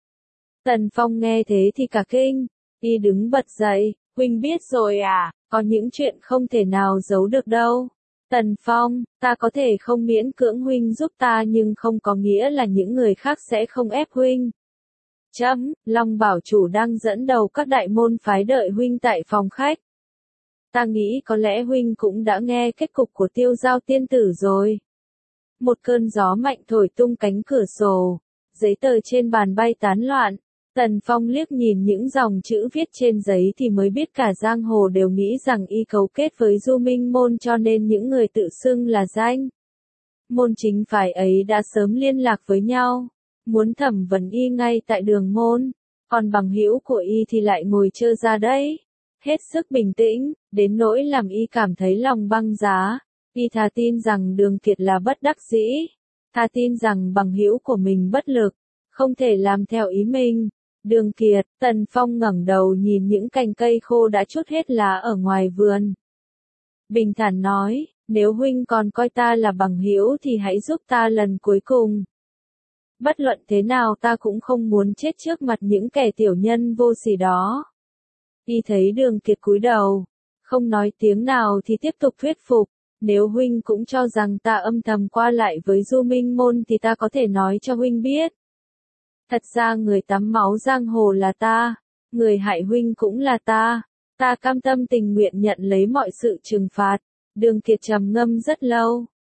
Tần Phong nghe thế thì cả kinh, y đứng bật dậy, huynh biết rồi à, có những chuyện không thể nào giấu được đâu. Tần Phong, ta có thể không miễn cưỡng huynh giúp ta nhưng không có nghĩa là những người khác sẽ không ép huynh. Chấm, Long Bảo chủ đang dẫn đầu các đại môn phái đợi huynh tại phòng khách. Ta nghĩ có lẽ huynh cũng đã nghe kết cục của Tiêu Giao tiên tử rồi. Một cơn gió mạnh thổi tung cánh cửa sổ, giấy tờ trên bàn bay tán loạn. Tần Phong liếc nhìn những dòng chữ viết trên giấy thì mới biết cả giang hồ đều nghĩ rằng y cấu kết với Du Minh Môn cho nên những người tự xưng là danh môn chính phái ấy đã sớm liên lạc với nhau, muốn thẩm vấn y ngay tại đường môn, còn bằng hữu của y thì lại ngồi chơ ra đấy. Hết sức bình tĩnh, đến nỗi làm y cảm thấy lòng băng giá, y thà tin rằng Đường Kiệt là bất đắc dĩ, thà tin rằng bằng hữu của mình bất lực, không thể làm theo ý mình. Đường Kiệt, Tần Phong ngẩng đầu nhìn những cành cây khô đã trút hết lá ở ngoài vườn. Bình thản nói, nếu huynh còn coi ta là bằng hữu thì hãy giúp ta lần cuối cùng. Bất luận thế nào ta cũng không muốn chết trước mặt những kẻ tiểu nhân vô sỉ đó. Y thấy Đường Kiệt cúi đầu, không nói tiếng nào thì tiếp tục thuyết phục, nếu huynh cũng cho rằng ta âm thầm qua lại với Du Minh Môn thì ta có thể nói cho huynh biết. Thật ra người tắm máu giang hồ là ta, người hại huynh cũng là ta, ta cam tâm tình nguyện nhận lấy mọi sự trừng phạt. Đường Kiệt trầm ngâm rất lâu,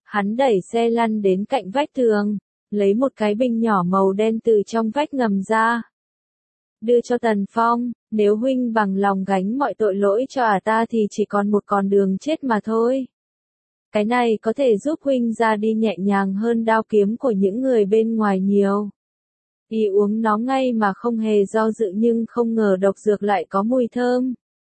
Hắn đẩy xe lăn đến cạnh vách tường, lấy một cái bình nhỏ màu đen từ trong vách ngầm ra. Đưa cho Tần Phong, nếu huynh bằng lòng gánh mọi tội lỗi cho ả ta thì chỉ còn một con đường chết mà thôi. Cái này có thể giúp huynh ra đi nhẹ nhàng hơn đao kiếm của những người bên ngoài nhiều. Y uống nó ngay mà không hề do dự, nhưng không ngờ độc dược lại có mùi thơm.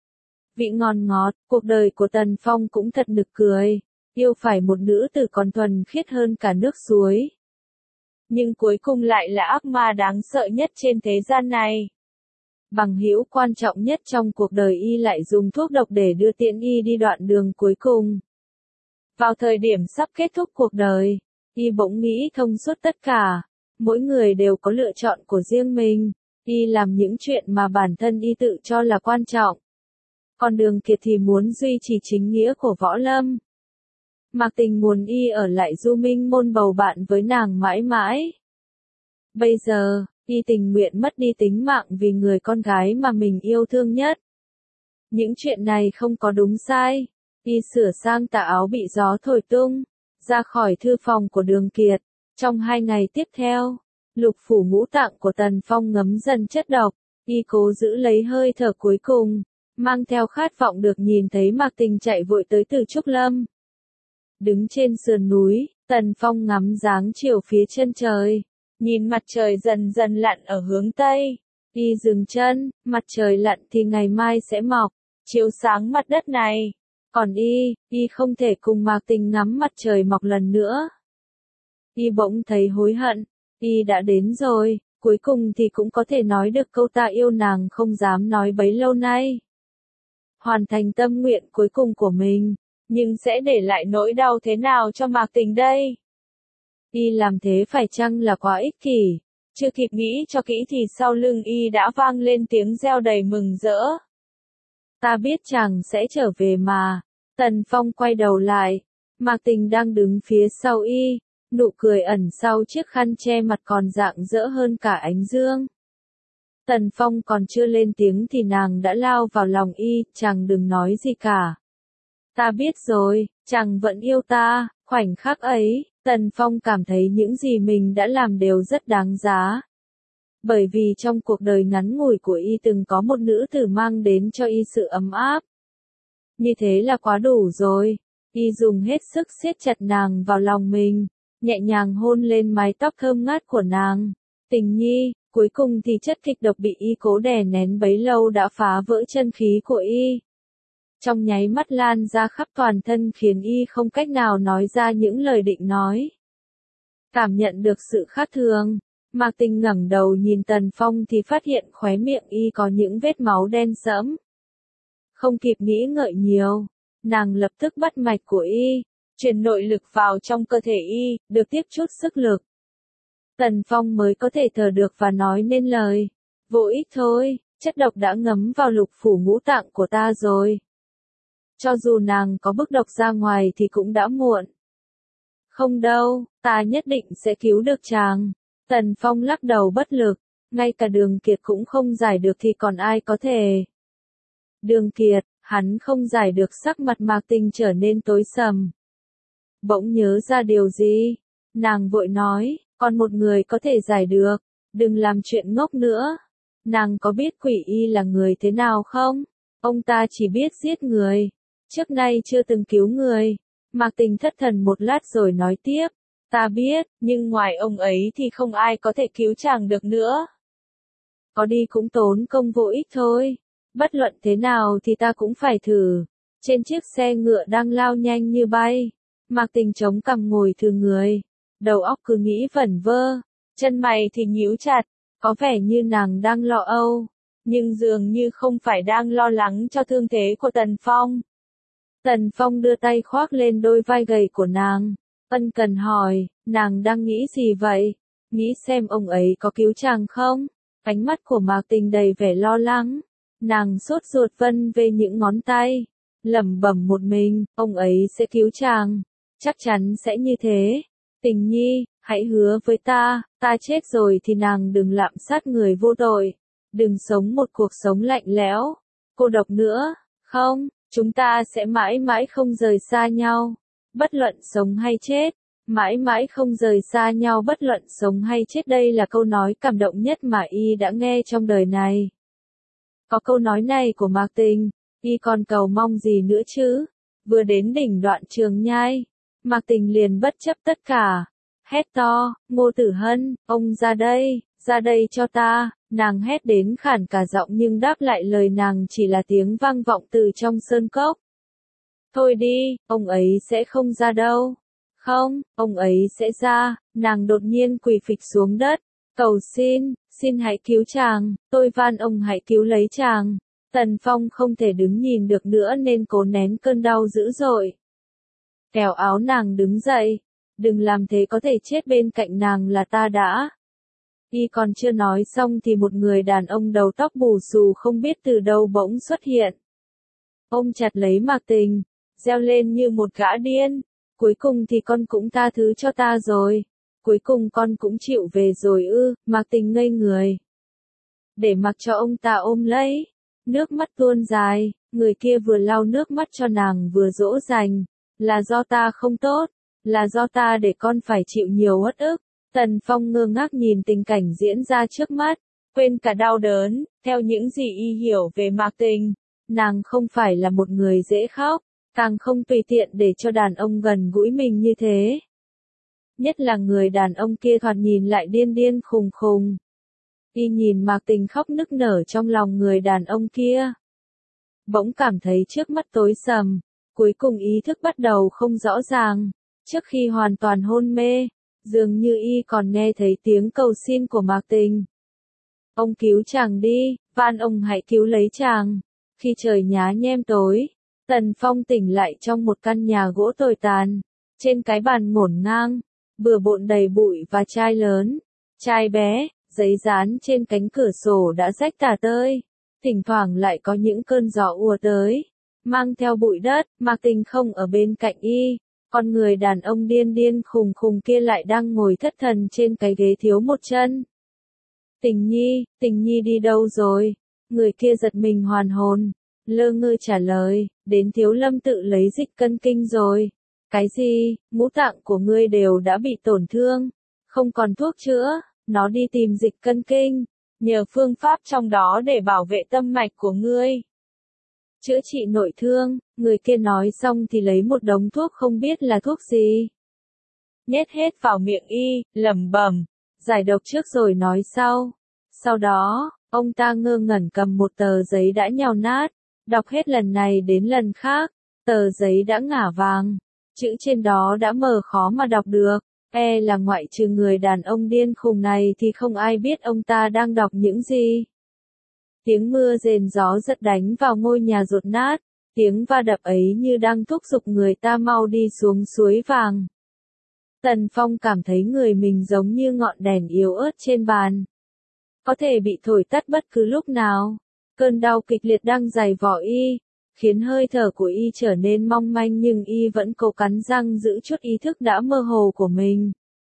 Vị ngon ngọt, cuộc đời của Tần Phong cũng thật nực cười, yêu phải một nữ tử còn thuần khiết hơn cả nước suối. Nhưng cuối cùng lại là ác ma đáng sợ nhất trên thế gian này. Bằng hữu quan trọng nhất trong cuộc đời y lại dùng thuốc độc để đưa tiễn y đi đoạn đường cuối cùng. Vào thời điểm sắp kết thúc cuộc đời, y bỗng nghĩ thông suốt tất cả. Mỗi người đều có lựa chọn của riêng mình, y làm những chuyện mà bản thân y tự cho là quan trọng. Còn Đường Kiệt thì muốn duy trì chính nghĩa của võ lâm. Mạc Tình muốn y ở lại Du Minh Môn bầu bạn với nàng mãi mãi. Bây giờ, y tình nguyện mất đi tính mạng vì người con gái mà mình yêu thương nhất. Những chuyện này không có đúng sai. Y sửa sang tà áo bị gió thổi tung, ra khỏi thư phòng của Đường Kiệt. Trong hai ngày tiếp theo, lục phủ ngũ tạng của Tần Phong ngấm dần chất độc, y cố giữ lấy hơi thở cuối cùng, mang theo khát vọng được nhìn thấy Mạc Tình chạy vội tới từ Trúc Lâm. Đứng trên sườn núi, Tần Phong ngắm dáng chiều phía chân trời, nhìn mặt trời dần dần lặn ở hướng Tây. Y dừng chân, mặt trời lặn thì ngày mai sẽ mọc, chiếu sáng mặt đất này. Còn y, y không thể cùng Mạc Tình ngắm mặt trời mọc lần nữa. Y bỗng thấy hối hận, y đã đến rồi, cuối cùng thì cũng có thể nói được câu ta yêu nàng không dám nói bấy lâu nay. Hoàn thành tâm nguyện cuối cùng của mình, nhưng sẽ để lại nỗi đau thế nào cho Mạc Tình đây? Y làm thế phải chăng là quá ích kỷ? Chưa kịp nghĩ cho kỹ thì sau lưng y đã vang lên tiếng reo đầy mừng rỡ. Ta biết chàng sẽ trở về mà. Tần Phong quay đầu lại, Mạc Tình đang đứng phía sau y. Nụ cười ẩn sau chiếc khăn che mặt còn rạng rỡ hơn cả ánh dương. Tần Phong còn chưa lên tiếng thì nàng đã lao vào lòng y, chàng đừng nói gì cả. Ta biết rồi, chàng vẫn yêu ta. Khoảnh khắc ấy, Tần Phong cảm thấy những gì mình đã làm đều rất đáng giá. Bởi vì trong cuộc đời ngắn ngủi của y từng có một nữ tử mang đến cho y sự ấm áp. Như thế là quá đủ rồi. Y dùng hết sức siết chặt nàng vào lòng mình, nhẹ nhàng hôn lên mái tóc thơm ngát của nàng. Tình nhi, cuối cùng thì chất kịch độc bị y cố đè nén bấy lâu đã phá vỡ chân khí của y. Trong nháy mắt lan ra khắp toàn thân khiến y không cách nào nói ra những lời định nói. Cảm nhận được sự khác thường, Mạc Tình ngẩng đầu nhìn Tần Phong thì phát hiện khóe miệng y có những vết máu đen sẫm. Không kịp nghĩ ngợi nhiều, nàng lập tức bắt mạch của y, truyền nội lực vào trong cơ thể y, được tiếp chút sức lực. Tần Phong mới có thể thở được và nói nên lời. Vô ích thôi, chất độc đã ngấm vào lục phủ ngũ tạng của ta rồi. Cho dù nàng có bức độc ra ngoài thì cũng đã muộn. Không đâu, ta nhất định sẽ cứu được chàng. Tần Phong lắc đầu bất lực, ngay cả Đường Kiệt cũng không giải được thì còn ai có thể. Đường Kiệt, hắn không giải được, sắc mặt Mạc Tình trở nên tối sầm. Bỗng nhớ ra điều gì, nàng vội nói, còn một người có thể giải được, đừng làm chuyện ngốc nữa. Nàng có biết Quỷ Y là người thế nào không? Ông ta chỉ biết giết người, trước nay chưa từng cứu người. Mạc Tình thất thần một lát rồi nói tiếp, ta biết, nhưng ngoài ông ấy thì không ai có thể cứu chàng được nữa. Có đi cũng tốn công vô ích thôi. Bất luận thế nào thì ta cũng phải thử. Trên chiếc xe ngựa đang lao nhanh như bay, Mạc Tình chống cằm ngồi thừ người, đầu óc cứ nghĩ vẩn vơ, chân mày thì nhíu chặt, có vẻ như nàng đang lo âu, nhưng dường như không phải đang lo lắng cho thương thế của Tần Phong. Tần Phong đưa tay khoác lên đôi vai gầy của nàng, ân cần hỏi, nàng đang nghĩ gì vậy? Nghĩ xem ông ấy có cứu chàng không? Ánh mắt của Mạc Tình đầy vẻ lo lắng. Nàng sốt ruột vân về những ngón tay, lẩm bẩm một mình, ông ấy sẽ cứu chàng, chắc chắn sẽ như thế. Tình nhi, hãy hứa với ta, ta chết rồi thì nàng đừng lạm sát người vô tội, đừng sống một cuộc sống lạnh lẽo, cô độc nữa, không, chúng ta sẽ mãi mãi không rời xa nhau. bất luận sống hay chết, mãi mãi không rời xa nhau bất luận sống hay chết. Đây là câu nói cảm động nhất mà y đã nghe trong đời này. Có câu nói này của Mạc Tình, y còn cầu mong gì nữa chứ? Vừa đến đỉnh đoạn Trường Nhai, Mạc Tình liền bất chấp tất cả, hét to, Ngô Tử Hân, ông ra đây, ra đây cho ta. Nàng hét đến khản cả giọng nhưng đáp lại lời nàng chỉ là tiếng vang vọng từ trong sơn cốc. Thôi đi, ông ấy sẽ không ra đâu. Không, ông ấy sẽ ra. Nàng đột nhiên quỳ phịch xuống đất, cầu xin, xin hãy cứu chàng, tôi van ông hãy cứu lấy chàng. Tần Phong không thể đứng nhìn được nữa nên cố nén cơn đau dữ dội. Kéo áo nàng đứng dậy, đừng làm thế, có thể chết bên cạnh nàng là ta đã. Y còn chưa nói xong thì một người đàn ông đầu tóc bù xù không biết từ đâu bỗng xuất hiện. Ôm chặt lấy Mạc Tình, reo lên như một gã điên. Cuối cùng thì con cũng tha thứ cho ta rồi. Cuối cùng con cũng chịu về rồi ư. Mạc Tình ngây người. Để mặc cho ông ta ôm lấy. Nước mắt tuôn dài. Người kia vừa lau nước mắt cho nàng vừa dỗ dành. Là do ta không tốt. Là do ta để con phải chịu nhiều uất ức. Tần Phong ngơ ngác nhìn tình cảnh diễn ra trước mắt, quên cả đau đớn, theo những gì y hiểu về Mạc Tình, nàng không phải là một người dễ khóc, càng không tùy tiện để cho đàn ông gần gũi mình như thế. Nhất là người đàn ông kia thoạt nhìn lại điên điên khùng khùng. Y nhìn Mạc Tình khóc nức nở trong lòng người đàn ông kia. Bỗng cảm thấy trước mắt tối sầm, cuối cùng ý thức bắt đầu không rõ ràng, trước khi hoàn toàn hôn mê. Dường như y còn nghe thấy tiếng cầu xin của Mạc Tình. Ông cứu chàng đi, van ông hãy cứu lấy chàng. Khi trời nhá nhem tối, Tần Phong tỉnh lại trong một căn nhà gỗ tồi tàn. Trên cái bàn ngổn ngang, bừa bộn đầy bụi và chai lớn, chai bé, giấy dán trên cánh cửa sổ đã rách tả tơi. Thỉnh thoảng lại có những cơn gió ùa tới, mang theo bụi đất. Mạc Tình không ở bên cạnh y. Con người đàn ông điên điên khùng khùng kia lại đang ngồi thất thần trên cái ghế thiếu một chân. Tình Nhi, Tình Nhi đi đâu rồi? Người kia giật mình hoàn hồn, lơ ngơ trả lời, đến Thiếu Lâm tự lấy dịch cân kinh rồi. Cái gì? Ngũ tạng của ngươi đều đã bị tổn thương, không còn thuốc chữa, nó đi tìm dịch cân kinh, nhờ phương pháp trong đó để bảo vệ tâm mạch của ngươi. Chữa trị nội thương. Người kia nói xong thì lấy một đống thuốc không biết là thuốc gì, nhét hết vào miệng y, lẩm bẩm, giải độc trước rồi nói sau. Sau đó, ông ta ngơ ngẩn cầm một tờ giấy đã nhào nát, đọc hết lần này đến lần khác, tờ giấy đã ngả vàng, chữ trên đó đã mờ khó mà đọc được, e là ngoại trừ người đàn ông điên khùng này thì không ai biết ông ta đang đọc những gì. Tiếng mưa rền gió giật đánh vào ngôi nhà dột nát, tiếng va đập ấy như đang thúc giục người ta mau đi xuống suối vàng. Tần Phong cảm thấy người mình giống như ngọn đèn yếu ớt trên bàn, có thể bị thổi tắt bất cứ lúc nào. Cơn đau kịch liệt đang giày vò y, khiến hơi thở của y trở nên mong manh nhưng y vẫn cố cắn răng giữ chút ý thức đã mơ hồ của mình.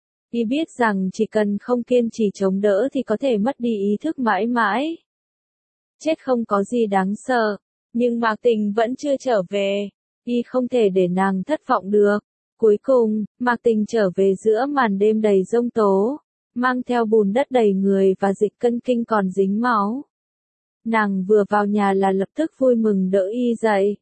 Y biết rằng chỉ cần không kiên trì chống đỡ thì có thể mất đi ý thức mãi mãi. Chết không có gì đáng sợ, nhưng Mạc Tình vẫn chưa trở về, y không thể để nàng thất vọng được. Cuối cùng, Mạc Tình trở về giữa màn đêm đầy giông tố, mang theo bùn đất đầy người và dịch cân kinh còn dính máu. Nàng vừa vào nhà là lập tức vui mừng đỡ y dậy.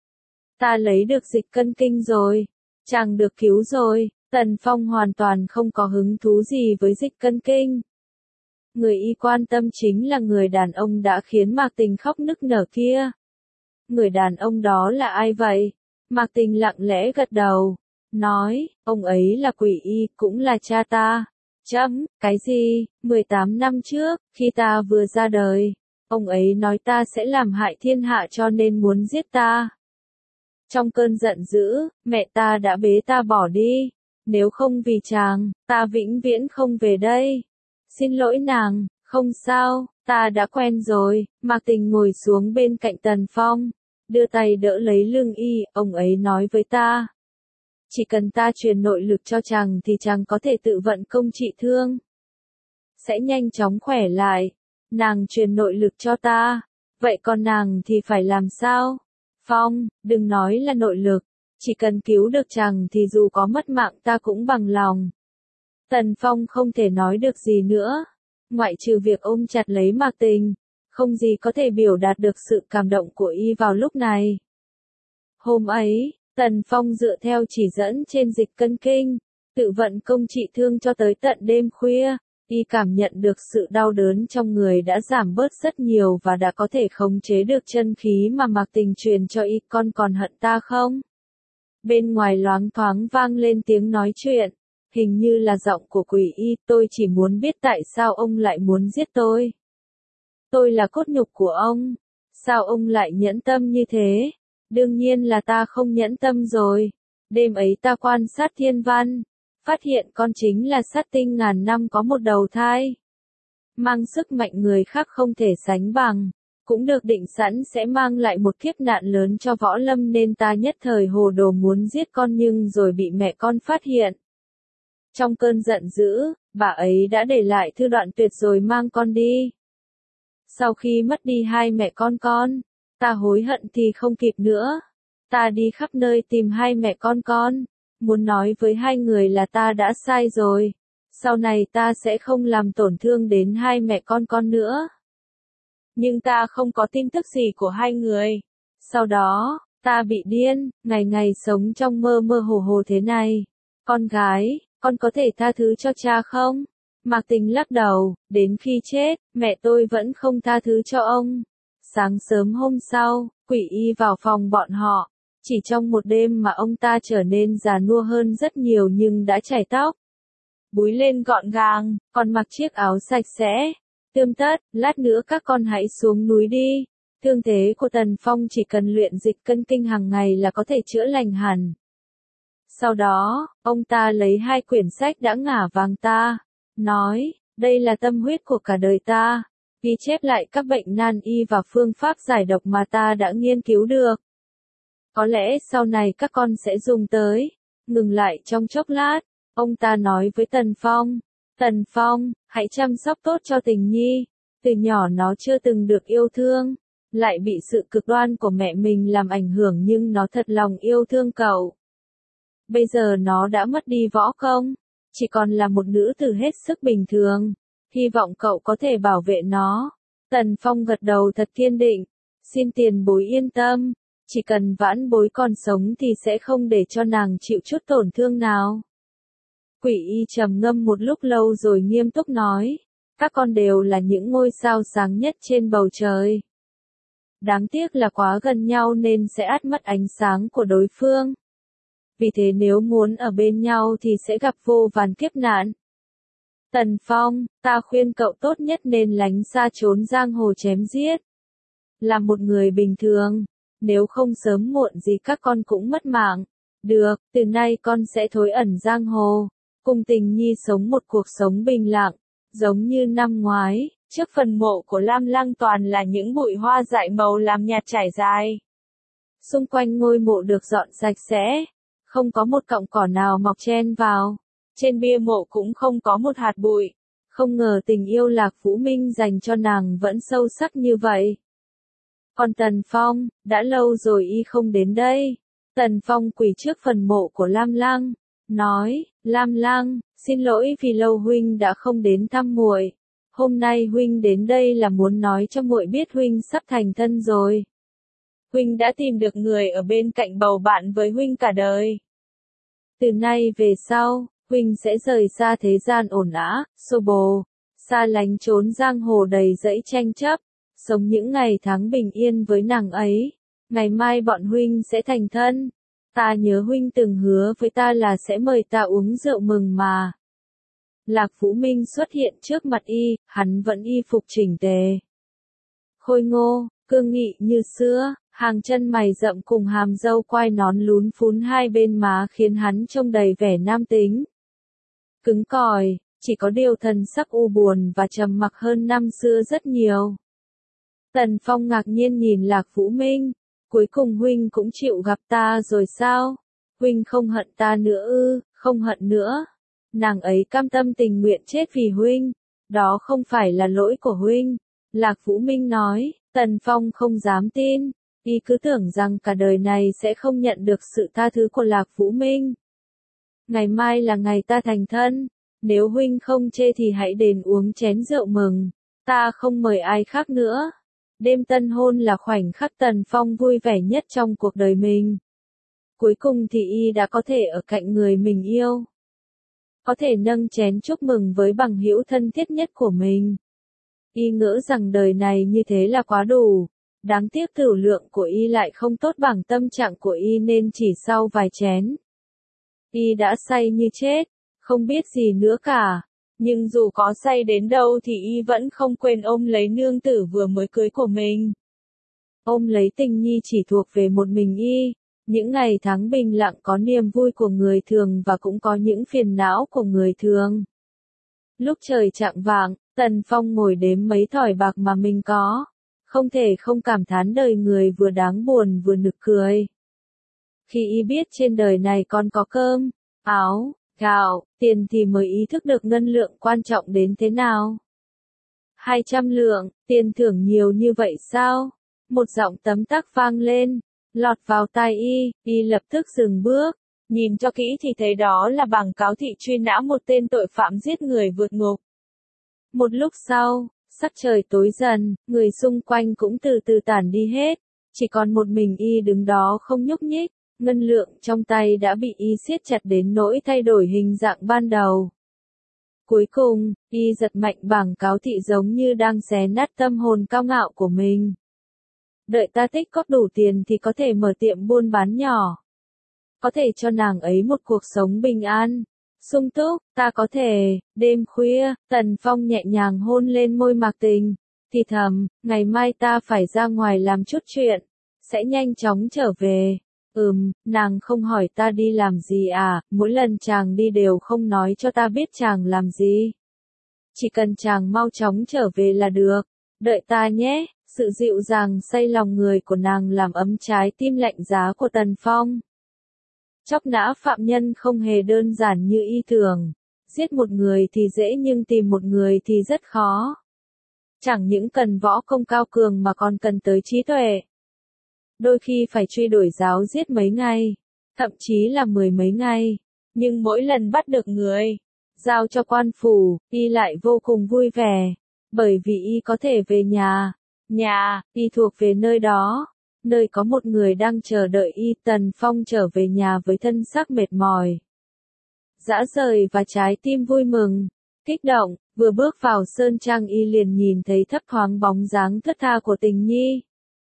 Ta lấy được dịch cân kinh rồi, chàng được cứu rồi. Tần Phong hoàn toàn không có hứng thú gì với dịch cân kinh. Người y quan tâm chính là người đàn ông đã khiến Mạc Tình khóc nức nở kia. Người đàn ông đó là ai vậy? Mạc Tình lặng lẽ gật đầu, nói, ông ấy là Quỷ Y, cũng là cha ta. Chấm, cái gì? mười tám năm trước, khi ta vừa ra đời, ông ấy nói ta sẽ làm hại thiên hạ cho nên muốn giết ta. Trong cơn giận dữ, mẹ ta đã bế ta bỏ đi. Nếu không vì chàng, ta vĩnh viễn không về đây. Xin lỗi nàng, không sao, ta đã quen rồi. Mạc Tình ngồi xuống bên cạnh Tần Phong, đưa tay đỡ lấy lưng y, ông ấy nói với ta. Chỉ cần ta truyền nội lực cho chàng thì chàng có thể tự vận công trị thương, sẽ nhanh chóng khỏe lại. Nàng truyền nội lực cho ta, vậy còn nàng thì phải làm sao? Phong, đừng nói là nội lực, Chỉ cần cứu được chàng thì dù có mất mạng ta cũng bằng lòng. Tần Phong không thể nói được gì nữa. Ngoại trừ việc ôm chặt lấy Mạc Tình, không gì có thể biểu đạt được sự cảm động của y vào lúc này. Hôm ấy, Tần Phong dựa theo chỉ dẫn trên dịch cân kinh, tự vận công trị thương cho tới tận đêm khuya, y cảm nhận được sự đau đớn trong người đã giảm bớt rất nhiều và đã có thể khống chế được chân khí mà Mạc Tình truyền cho y. Con còn hận ta không? Bên ngoài loáng thoáng vang lên tiếng nói chuyện, hình như là giọng của Quỷ Y. Tôi chỉ muốn biết tại sao ông lại muốn giết tôi. Tôi là cốt nhục của ông, sao ông lại nhẫn tâm như thế? Đương nhiên là ta không nhẫn tâm rồi. Đêm ấy ta quan sát thiên văn, phát hiện con chính là sát tinh ngàn năm có một đầu thai. Mang sức mạnh người khác không thể sánh bằng, cũng được định sẵn sẽ mang lại một kiếp nạn lớn cho võ lâm nên ta nhất thời hồ đồ muốn giết con nhưng rồi bị mẹ con phát hiện. Trong cơn giận dữ, bà ấy đã để lại thư đoạn tuyệt rồi mang con đi. Sau khi mất đi hai mẹ con con, ta hối hận thì không kịp nữa. Ta đi khắp nơi tìm hai mẹ con con, muốn nói với hai người là ta đã sai rồi. Sau này ta sẽ không làm tổn thương đến hai mẹ con con nữa. Nhưng ta không có tin tức gì của hai người. Sau đó, ta bị điên, ngày ngày sống trong mơ mơ hồ hồ thế này. Con gái, con có thể tha thứ cho cha không? Mạc Tình lắc đầu, đến khi chết, mẹ tôi vẫn không tha thứ cho ông. Sáng sớm hôm sau, Quỷ Y vào phòng bọn họ. Chỉ trong một đêm mà ông ta trở nên già nua hơn rất nhiều nhưng đã chải tóc, búi lên gọn gàng, còn mặc chiếc áo sạch sẽ, tươm tất. Lát nữa các con hãy xuống núi đi. Thương thế của Tần Phong chỉ cần luyện dịch cân kinh hàng ngày là có thể chữa lành hẳn. Sau đó, ông ta lấy hai quyển sách đã ngả vàng ta, nói, đây là tâm huyết của cả đời ta, ghi chép lại các bệnh nan y và phương pháp giải độc mà ta đã nghiên cứu được. Có lẽ sau này các con sẽ dùng tới. Ngừng lại trong chốc lát, ông ta nói với Tần Phong, Tần Phong, hãy chăm sóc tốt cho Tình Nhi. Từ nhỏ nó chưa từng được yêu thương, lại bị sự cực đoan của mẹ mình làm ảnh hưởng nhưng nó thật lòng yêu thương cậu. Bây giờ nó đã mất đi võ công, chỉ còn là một nữ tử hết sức bình thường. Hy vọng cậu có thể bảo vệ nó. Tần Phong gật đầu thật kiên định. Xin tiền bối yên tâm, chỉ cần vãn bối còn sống thì sẽ không để cho nàng chịu chút tổn thương nào. Quỷ Y trầm ngâm một lúc lâu rồi nghiêm túc nói, các con đều là những ngôi sao sáng nhất trên bầu trời. Đáng tiếc là quá gần nhau nên sẽ át mất ánh sáng của đối phương. Vì thế nếu muốn ở bên nhau thì sẽ gặp vô vàn kiếp nạn. Tần Phong, ta khuyên cậu tốt nhất nên lánh xa trốn giang hồ chém giết. Là một người bình thường, nếu không sớm muộn gì các con cũng mất mạng. Được, từ nay con sẽ thối ẩn giang hồ, cùng Tình Nhi sống một cuộc sống bình lặng, giống như năm ngoái. Trước phần mộ của Lam Lăng toàn là những bụi hoa dại màu làm nhạt trải dài. Xung quanh ngôi mộ được dọn sạch sẽ, không có một cọng cỏ nào mọc chen vào. Trên bia mộ cũng không có một hạt bụi. Không ngờ tình yêu Lạc Vũ Minh dành cho nàng vẫn sâu sắc như vậy. Còn Tần Phong, đã lâu rồi y không đến đây. Tần Phong quỳ trước phần mộ của Lam Lăng, nói, Lam Lăng, xin lỗi vì lâu huynh đã không đến thăm muội. Hôm nay huynh đến đây là muốn nói cho muội biết huynh sắp thành thân rồi. Huynh đã tìm được người ở bên cạnh bầu bạn với huynh cả đời. Từ nay về sau, huynh sẽ rời xa thế gian ồn ào, xô bồ, xa lánh trốn giang hồ đầy dẫy tranh chấp, sống những ngày tháng bình yên với nàng ấy. Ngày mai bọn huynh sẽ thành thân. Ta nhớ huynh từng hứa với ta là sẽ mời ta uống rượu mừng mà. Lạc Vũ Minh xuất hiện trước mặt y, hắn vẫn y phục chỉnh tề. Khôi ngô, cương nghị như xưa, hàng chân mày rậm cùng hàm râu quai nón lún phún hai bên má khiến hắn trông đầy vẻ nam tính. Cứng cỏi, chỉ có điều thần sắc u buồn và trầm mặc hơn năm xưa rất nhiều. Tần Phong ngạc nhiên nhìn Lạc Vũ Minh, cuối cùng huynh cũng chịu gặp ta rồi sao? Huynh không hận ta nữa ư? Không hận nữa. Nàng ấy cam tâm tình nguyện chết vì huynh, đó không phải là lỗi của huynh. Lạc Vũ Minh nói. Tần Phong không dám tin, Y cứ tưởng rằng cả đời này sẽ không nhận được sự tha thứ của Lạc Vũ Minh. Ngày mai là ngày ta thành thân, nếu huynh không chê thì hãy đến uống chén rượu mừng, ta không mời ai khác nữa. Đêm tân hôn là khoảnh khắc Tần Phong vui vẻ nhất trong cuộc đời mình. Cuối cùng thì y đã có thể ở cạnh người mình yêu. Có thể nâng chén chúc mừng với bằng hữu thân thiết nhất của mình. Y ngỡ rằng đời này như thế là quá đủ. Đáng tiếc tửu lượng của y lại không tốt bằng tâm trạng của y nên chỉ sau vài chén. Y đã say như chết, không biết gì nữa cả. Nhưng dù có say đến đâu thì y vẫn không quên ôm lấy nương tử vừa mới cưới của mình. Ôm lấy tình nhi chỉ thuộc về một mình y. Những ngày tháng bình lặng có niềm vui của người thường và cũng có những phiền não của người thường. Lúc trời chạng vạng, Tần Phong ngồi đếm mấy thỏi bạc mà mình có. Không thể không cảm thán đời người vừa đáng buồn vừa nực cười. Khi y biết trên đời này còn có cơm, áo, gạo, tiền thì mới ý thức được ngân lượng quan trọng đến thế nào. Hai trăm lượng, tiền thưởng nhiều như vậy sao? Một giọng tấm tắc vang lên, lọt vào tai y, y lập tức dừng bước. Nhìn cho kỹ thì thấy đó là bảng cáo thị truy nã một tên tội phạm giết người vượt ngục. Một lúc sau, sắc trời tối dần, người xung quanh cũng từ từ tản đi hết, chỉ còn một mình y đứng đó không nhúc nhích, ngân lượng trong tay đã bị y siết chặt đến nỗi thay đổi hình dạng ban đầu. Cuối cùng, y giật mạnh bảng cáo thị giống như đang xé nát tâm hồn cao ngạo của mình. Đợi ta tích góp đủ tiền thì có thể mở tiệm buôn bán nhỏ. Có thể cho nàng ấy một cuộc sống bình an, sung túc, ta có thể. Đêm khuya, Tần Phong nhẹ nhàng hôn lên môi Mạc Tình, thì thầm, ngày mai ta phải ra ngoài làm chút chuyện, sẽ nhanh chóng trở về. Ừm, nàng không hỏi ta đi làm gì à, mỗi lần chàng đi đều không nói cho ta biết chàng làm gì. Chỉ cần chàng mau chóng trở về là được, đợi ta nhé. Sự dịu dàng say lòng người của nàng làm ấm trái tim lạnh giá của Tần Phong. Chóc nã phạm nhân không hề đơn giản như y tưởng. Giết một người thì dễ nhưng tìm một người thì rất khó. Chẳng những cần võ công cao cường mà còn cần tới trí tuệ. Đôi khi phải truy đuổi giáo giết mấy ngày, thậm chí là mười mấy ngày. Nhưng mỗi lần bắt được người, giao cho quan phủ, y lại vô cùng vui vẻ. Bởi vì y có thể về nhà. Nhà, y thuộc về nơi đó. Nơi có một người đang chờ đợi y. Tần Phong trở về nhà với thân xác mệt mỏi, dã rời và trái tim vui mừng, kích động. Vừa bước vào sơn trang y liền nhìn thấy thấp thoáng bóng dáng thướt tha của Tình Nhi.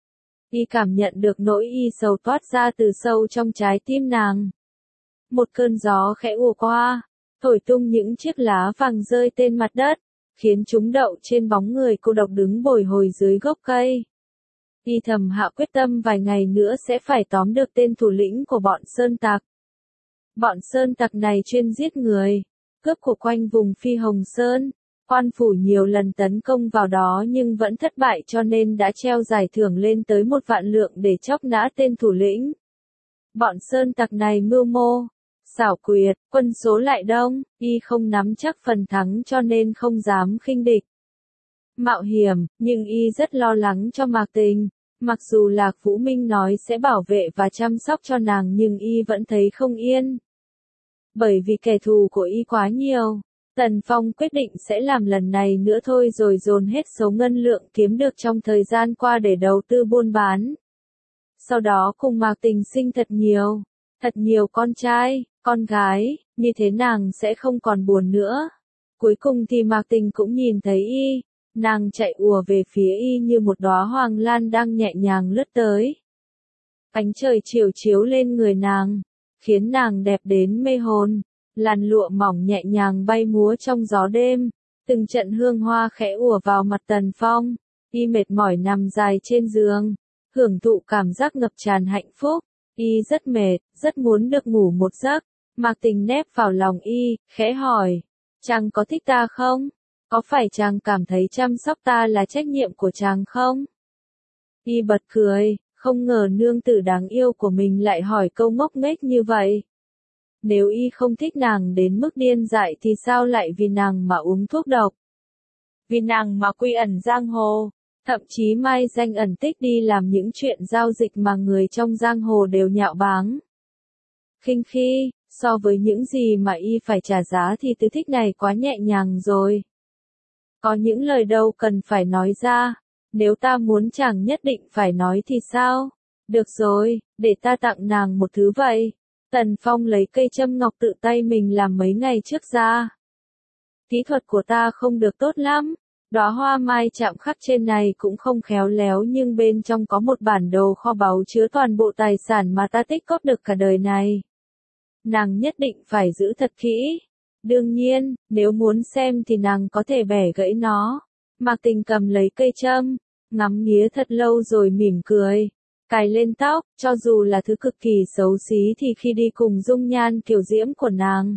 Y cảm nhận được nỗi y sầu toát ra từ sâu trong trái tim nàng. Một cơn gió khẽ ùa qua, thổi tung những chiếc lá vàng rơi trên mặt đất, khiến chúng đậu trên bóng người cô độc đứng bồi hồi dưới gốc cây. Y thầm hạ quyết tâm vài ngày nữa sẽ phải tóm được tên thủ lĩnh của bọn sơn tặc. Bọn sơn tặc này chuyên giết người, cướp của quanh vùng Phi Hồng Sơn. Quan phủ nhiều lần tấn công vào đó nhưng vẫn thất bại cho nên đã treo giải thưởng lên tới một vạn lượng để chóc nã tên thủ lĩnh. Bọn sơn tặc này mưu mô, xảo quyệt, quân số lại đông, y không nắm chắc phần thắng cho nên không dám khinh địch. Mạo hiểm, nhưng y rất lo lắng cho Mạc Tình. Mặc dù Lạc Vũ Minh nói sẽ bảo vệ và chăm sóc cho nàng nhưng y vẫn thấy không yên. Bởi vì kẻ thù của y quá nhiều, Tần Phong quyết định sẽ làm lần này nữa thôi rồi dồn hết số ngân lượng kiếm được trong thời gian qua để đầu tư buôn bán. Sau đó cùng Mạc Tình sinh thật nhiều, thật nhiều con trai, con gái, như thế nàng sẽ không còn buồn nữa. Cuối cùng thì Mạc Tình cũng nhìn thấy y, nàng chạy ùa về phía y như một đóa hoàng lan đang nhẹ nhàng lướt tới. Ánh trời chiều chiếu lên người nàng, khiến nàng đẹp đến mê hồn. Làn lụa mỏng nhẹ nhàng bay múa trong gió đêm, từng trận hương hoa khẽ ùa vào mặt Tần Phong. Y mệt mỏi nằm dài trên giường, hưởng thụ cảm giác ngập tràn hạnh phúc. Y rất mệt, rất muốn được ngủ một giấc. Mạc Tình nép vào lòng y, khẽ hỏi, chàng có thích ta không? Có phải chàng cảm thấy chăm sóc ta là trách nhiệm của chàng không? Y bật cười, không ngờ nương tử đáng yêu của mình lại hỏi câu ngốc nghếch như vậy. Nếu y không thích nàng đến mức điên dại thì sao lại vì nàng mà uống thuốc độc? Vì nàng mà quy ẩn giang hồ, Thậm chí mai danh ẩn tích đi làm những chuyện giao dịch mà người trong giang hồ đều nhạo báng. Khinh khi, so với những gì mà y phải trả giá thì tứ thích này quá nhẹ nhàng rồi. Có những lời đâu cần phải nói ra, nếu ta muốn chàng nhất định phải nói thì sao? Được rồi, để ta tặng nàng một thứ vậy. Tần Phong lấy cây châm ngọc tự tay mình làm mấy ngày trước ra. Kỹ thuật của ta không được tốt lắm, đóa hoa mai chạm khắc trên này cũng không khéo léo nhưng bên trong có một bản đồ kho báu chứa toàn bộ tài sản mà ta tích góp được cả đời này. Nàng nhất định phải giữ thật kỹ. Đương nhiên, nếu muốn xem thì nàng có thể bẻ gãy nó. Mạc Tình cầm lấy cây châm, ngắm nghía thật lâu rồi mỉm cười. Cài lên tóc, cho dù là thứ cực kỳ xấu xí thì khi đi cùng dung nhan kiều diễm của nàng,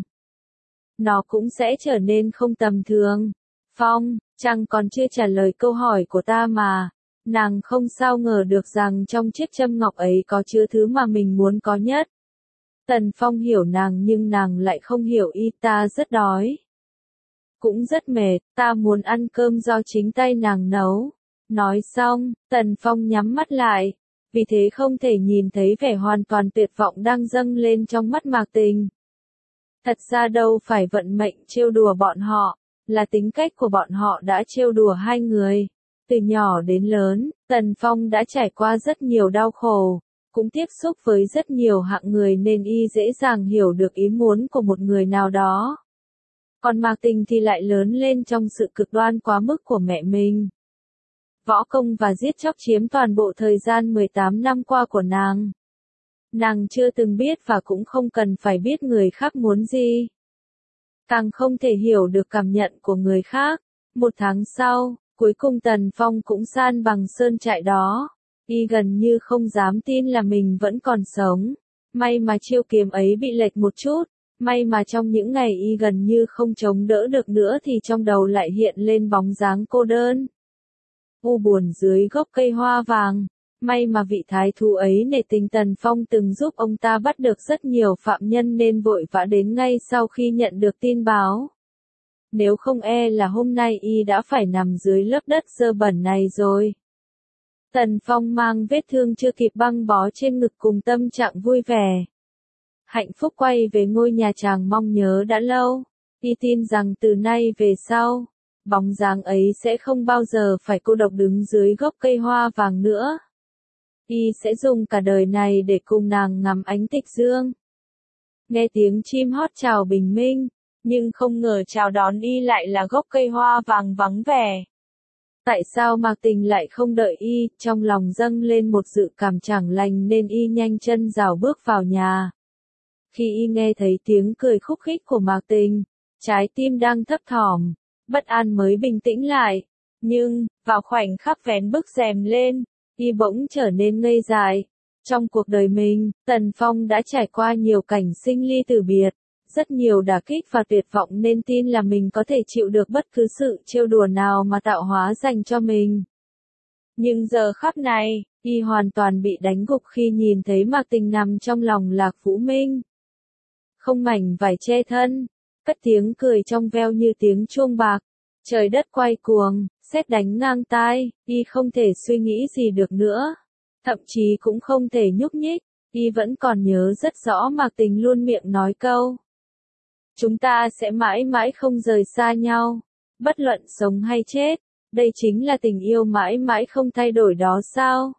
nó cũng sẽ trở nên không tầm thường. Phong, chàng còn chưa trả lời câu hỏi của ta mà. Nàng không sao ngờ được rằng trong chiếc châm ngọc ấy có chứa thứ mà mình muốn có nhất. Tần Phong hiểu nàng nhưng nàng lại không hiểu y. Ta rất đói. Cũng rất mệt, ta muốn ăn cơm do chính tay nàng nấu. Nói xong, Tần Phong nhắm mắt lại. Vì thế không thể nhìn thấy vẻ hoàn toàn tuyệt vọng đang dâng lên trong mắt Mạc Tình. Thật ra đâu phải vận mệnh trêu đùa bọn họ, là tính cách của bọn họ đã trêu đùa hai người. Từ nhỏ đến lớn, Tần Phong đã trải qua rất nhiều đau khổ, cũng tiếp xúc với rất nhiều hạng người nên y dễ dàng hiểu được ý muốn của một người nào đó. Còn Mạc Tình thì lại lớn lên trong sự cực đoan quá mức của mẹ mình. Võ công và giết chóc chiếm toàn bộ thời gian mười tám năm qua của nàng. Nàng chưa từng biết và cũng không cần phải biết người khác muốn gì. Càng không thể hiểu được cảm nhận của người khác. Một tháng sau, cuối cùng Tần Phong cũng san bằng sơn trại đó. Y gần như không dám tin là mình vẫn còn sống. May mà chiêu kiếm ấy bị lệch một chút. May mà trong những ngày y gần như không chống đỡ được nữa thì trong đầu lại hiện lên bóng dáng cô đơn. U buồn dưới gốc cây hoa vàng. May mà vị thái thú ấy nể tình Tần Phong từng giúp ông ta bắt được rất nhiều phạm nhân nên vội vã đến ngay sau khi nhận được tin báo. Nếu không e là hôm nay y đã phải nằm dưới lớp đất dơ bẩn này rồi. Tần Phong mang vết thương chưa kịp băng bó trên ngực cùng tâm trạng vui vẻ. Hạnh phúc quay về ngôi nhà chàng mong nhớ đã lâu. Y tin rằng từ nay về sau, bóng dáng ấy sẽ không bao giờ phải cô độc đứng dưới gốc cây hoa vàng nữa. Y sẽ dùng cả đời này để cùng nàng ngắm ánh tịch dương. Nghe tiếng chim hót chào bình minh, nhưng không ngờ chào đón y lại là gốc cây hoa vàng vắng vẻ. Tại sao Mạc Tình lại không đợi y, trong lòng dâng lên một dự cảm chẳng lành nên y nhanh chân rảo bước vào nhà. Khi y nghe thấy tiếng cười khúc khích của Mạc Tình, trái tim đang thấp thỏm, bất an mới bình tĩnh lại. Nhưng, vào khoảnh khắc vén bức rèm lên, y bỗng trở nên ngây dại. Trong cuộc đời mình, Tần Phong đã trải qua nhiều cảnh sinh ly tử biệt, rất nhiều đả kích và tuyệt vọng nên tin là mình có thể chịu được bất cứ sự trêu đùa nào mà tạo hóa dành cho mình. Nhưng giờ khắc này, y hoàn toàn bị đánh gục khi nhìn thấy Mạc Tình nằm trong lòng Lạc Vũ Minh. Không mảnh vải che thân, cất tiếng cười trong veo như tiếng chuông bạc. Trời đất quay cuồng, sét đánh ngang tai, y không thể suy nghĩ gì được nữa. Thậm chí cũng không thể nhúc nhích, y vẫn còn nhớ rất rõ Mạc Tình luôn miệng nói câu. Chúng ta sẽ mãi mãi không rời xa nhau, bất luận sống hay chết, đây chính là tình yêu mãi mãi không thay đổi đó sao?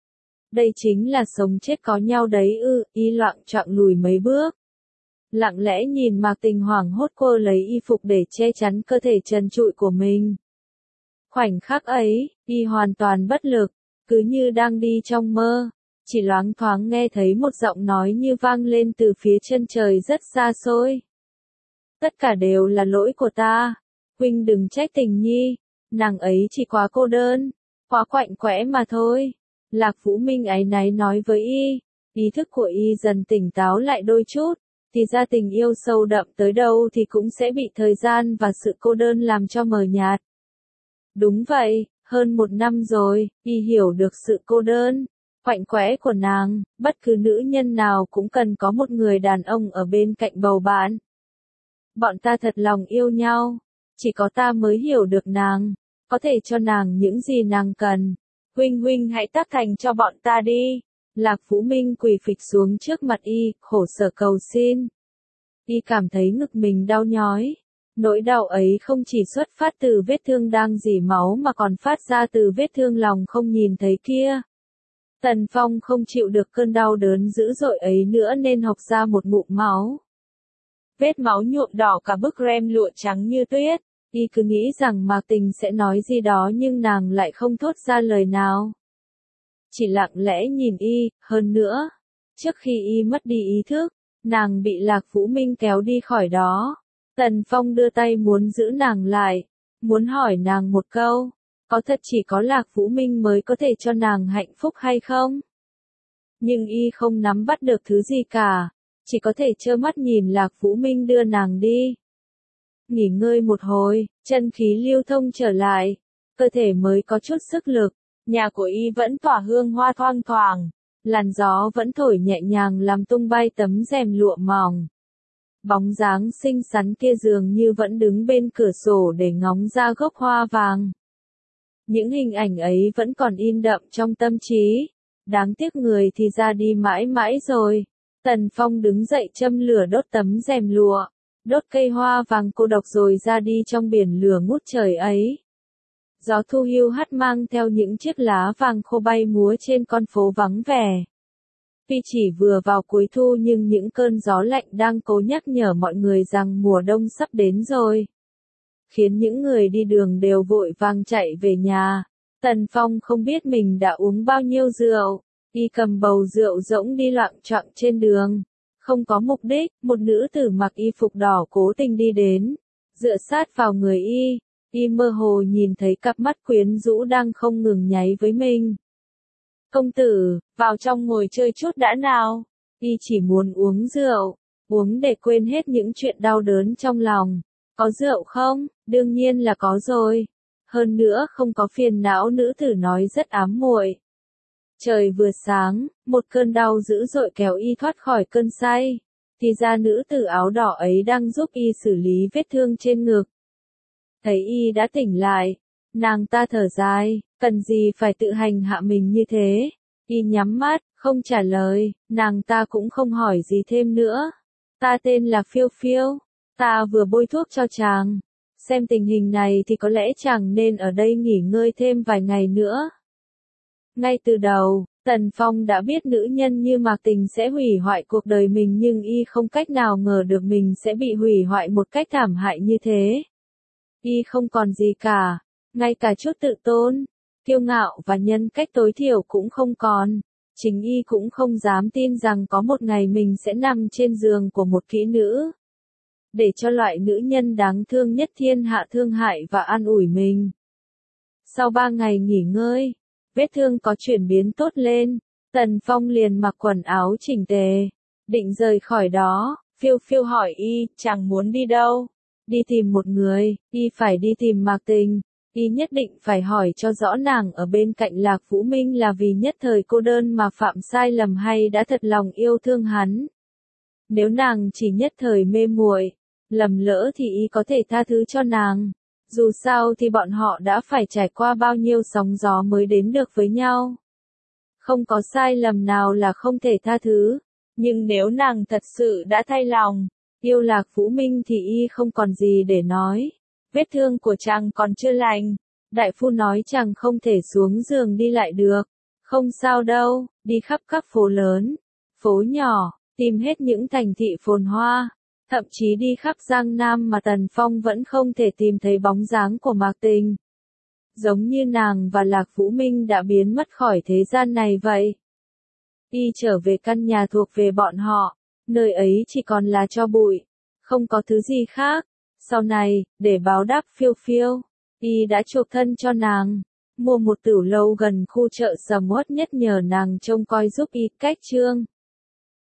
Đây chính là sống chết có nhau đấy ư, y loạng choạng lùi mấy bước. Lặng lẽ nhìn Mạc Tình hoảng hốt cô lấy y phục để che chắn cơ thể trần trụi của mình. Khoảnh khắc ấy, y hoàn toàn bất lực, cứ như đang đi trong mơ, chỉ loáng thoáng nghe thấy một giọng nói như vang lên từ phía chân trời rất xa xôi. Tất cả đều là lỗi của ta, huynh đừng trách Tình Nhi, nàng ấy chỉ quá cô đơn, quá quạnh quẽ mà thôi. Lạc Vũ Minh áy náy nói với y, ý thức của y dần tỉnh táo lại đôi chút. Thì ra tình yêu sâu đậm tới đâu thì cũng sẽ bị thời gian và sự cô đơn làm cho mờ nhạt. Đúng vậy, hơn một năm rồi, y hiểu được sự cô đơn, quạnh quẽ của nàng, bất cứ nữ nhân nào cũng cần có một người đàn ông ở bên cạnh bầu bạn. Bọn ta thật lòng yêu nhau, chỉ có ta mới hiểu được nàng, có thể cho nàng những gì nàng cần. Huynh huynh hãy tác thành cho bọn ta đi. Lạc Vũ Minh quỳ phịch xuống trước mặt y, khổ sở cầu xin. Y cảm thấy ngực mình đau nhói. Nỗi đau ấy không chỉ xuất phát từ vết thương đang rỉ máu mà còn phát ra từ vết thương lòng không nhìn thấy kia. Tần Phong không chịu được cơn đau đớn dữ dội ấy nữa nên hộc ra một ngụm máu. Vết máu nhuộm đỏ cả bức rem lụa trắng như tuyết. Y cứ nghĩ rằng Mạc Tình sẽ nói gì đó nhưng nàng lại không thốt ra lời nào. Chỉ lặng lẽ nhìn y, hơn nữa. Trước khi y mất đi ý thức, nàng bị Lạc Vũ Minh kéo đi khỏi đó. Tần Phong đưa tay muốn giữ nàng lại, muốn hỏi nàng một câu, có thật chỉ có Lạc Vũ Minh mới có thể cho nàng hạnh phúc hay không? Nhưng y không nắm bắt được thứ gì cả, chỉ có thể trơ mắt nhìn Lạc Vũ Minh đưa nàng đi. Nghỉ ngơi một hồi, chân khí lưu thông trở lại, cơ thể mới có chút sức lực, nhà của y vẫn tỏa hương hoa thoang thoảng, làn gió vẫn thổi nhẹ nhàng làm tung bay tấm rèm lụa mỏng. Bóng dáng xinh xắn kia dường như vẫn đứng bên cửa sổ để ngóng ra gốc hoa vàng. Những hình ảnh ấy vẫn còn in đậm trong tâm trí. Đáng tiếc người thì ra đi mãi mãi rồi. Tần Phong đứng dậy châm lửa đốt tấm rèm lụa, đốt cây hoa vàng cô độc rồi ra đi trong biển lửa ngút trời ấy. Gió thu hiu hắt mang theo những chiếc lá vàng khô bay múa trên con phố vắng vẻ. Tuy chỉ vừa vào cuối thu nhưng những cơn gió lạnh đang cố nhắc nhở mọi người rằng mùa đông sắp đến rồi. Khiến những người đi đường đều vội vàng chạy về nhà. Tần Phong không biết mình đã uống bao nhiêu rượu. Y cầm bầu rượu rỗng đi loạng choạng trên đường. Không có mục đích, một nữ tử mặc y phục đỏ cố tình đi đến. Dựa sát vào người y. Y mơ hồ nhìn thấy cặp mắt quyến rũ đang không ngừng nháy với mình. Công tử, vào trong ngồi chơi chút đã nào. Y chỉ muốn uống rượu, uống để quên hết những chuyện đau đớn trong lòng. Có rượu không? Đương nhiên là có rồi. Hơn nữa không có phiền não, nữ tử nói rất ám muội. Trời vừa sáng, một cơn đau dữ dội kéo y thoát khỏi cơn say. Thì ra nữ tử áo đỏ ấy đang giúp y xử lý vết thương trên ngực. Thấy y đã tỉnh lại, nàng ta thở dài, cần gì phải tự hành hạ mình như thế. Y nhắm mắt, không trả lời, nàng ta cũng không hỏi gì thêm nữa. Ta tên là Phiêu Phiêu, ta vừa bôi thuốc cho chàng. Xem tình hình này thì có lẽ chàng nên ở đây nghỉ ngơi thêm vài ngày nữa. Ngay từ đầu, Tần Phong đã biết nữ nhân như Mạc Tình sẽ hủy hoại cuộc đời mình nhưng y không cách nào ngờ được mình sẽ bị hủy hoại một cách thảm hại như thế. Y không còn gì cả, ngay cả chút tự tôn, kiêu ngạo và nhân cách tối thiểu cũng không còn. Chính y cũng không dám tin rằng có một ngày mình sẽ nằm trên giường của một kỹ nữ. Để cho loại nữ nhân đáng thương nhất thiên hạ thương hại và an ủi mình. Sau ba ngày nghỉ ngơi, vết thương có chuyển biến tốt lên, Tần Phong liền mặc quần áo chỉnh tề, định rời khỏi đó. Phiêu Phiêu hỏi y, chàng muốn đi đâu? Đi tìm một người, y phải đi tìm Mạc Tình. Y nhất định phải hỏi cho rõ nàng ở bên cạnh Lạc Vũ Minh là vì nhất thời cô đơn mà phạm sai lầm hay đã thật lòng yêu thương hắn. Nếu nàng chỉ nhất thời mê muội, lầm lỡ thì y có thể tha thứ cho nàng. Dù sao thì bọn họ đã phải trải qua bao nhiêu sóng gió mới đến được với nhau. Không có sai lầm nào là không thể tha thứ. Nhưng nếu nàng thật sự đã thay lòng, yêu Lạc Vũ Minh thì y không còn gì để nói. Vết thương của chàng còn chưa lành. Đại phu nói chàng không thể xuống giường đi lại được. Không sao đâu, đi khắp các phố lớn, phố nhỏ, tìm hết những thành thị phồn hoa. Thậm chí đi khắp Giang Nam mà Tần Phong vẫn không thể tìm thấy bóng dáng của Mạc Tình. Giống như nàng và Lạc Vũ Minh đã biến mất khỏi thế gian này vậy. Y trở về căn nhà thuộc về bọn họ, nơi ấy chỉ còn là tro bụi, không có thứ gì khác. Sau này, để báo đáp Phiêu Phiêu, y đã chuộc thân cho nàng, mua một tửu lâu gần khu chợ sầm uất nhất nhờ nàng trông coi giúp y cách trương.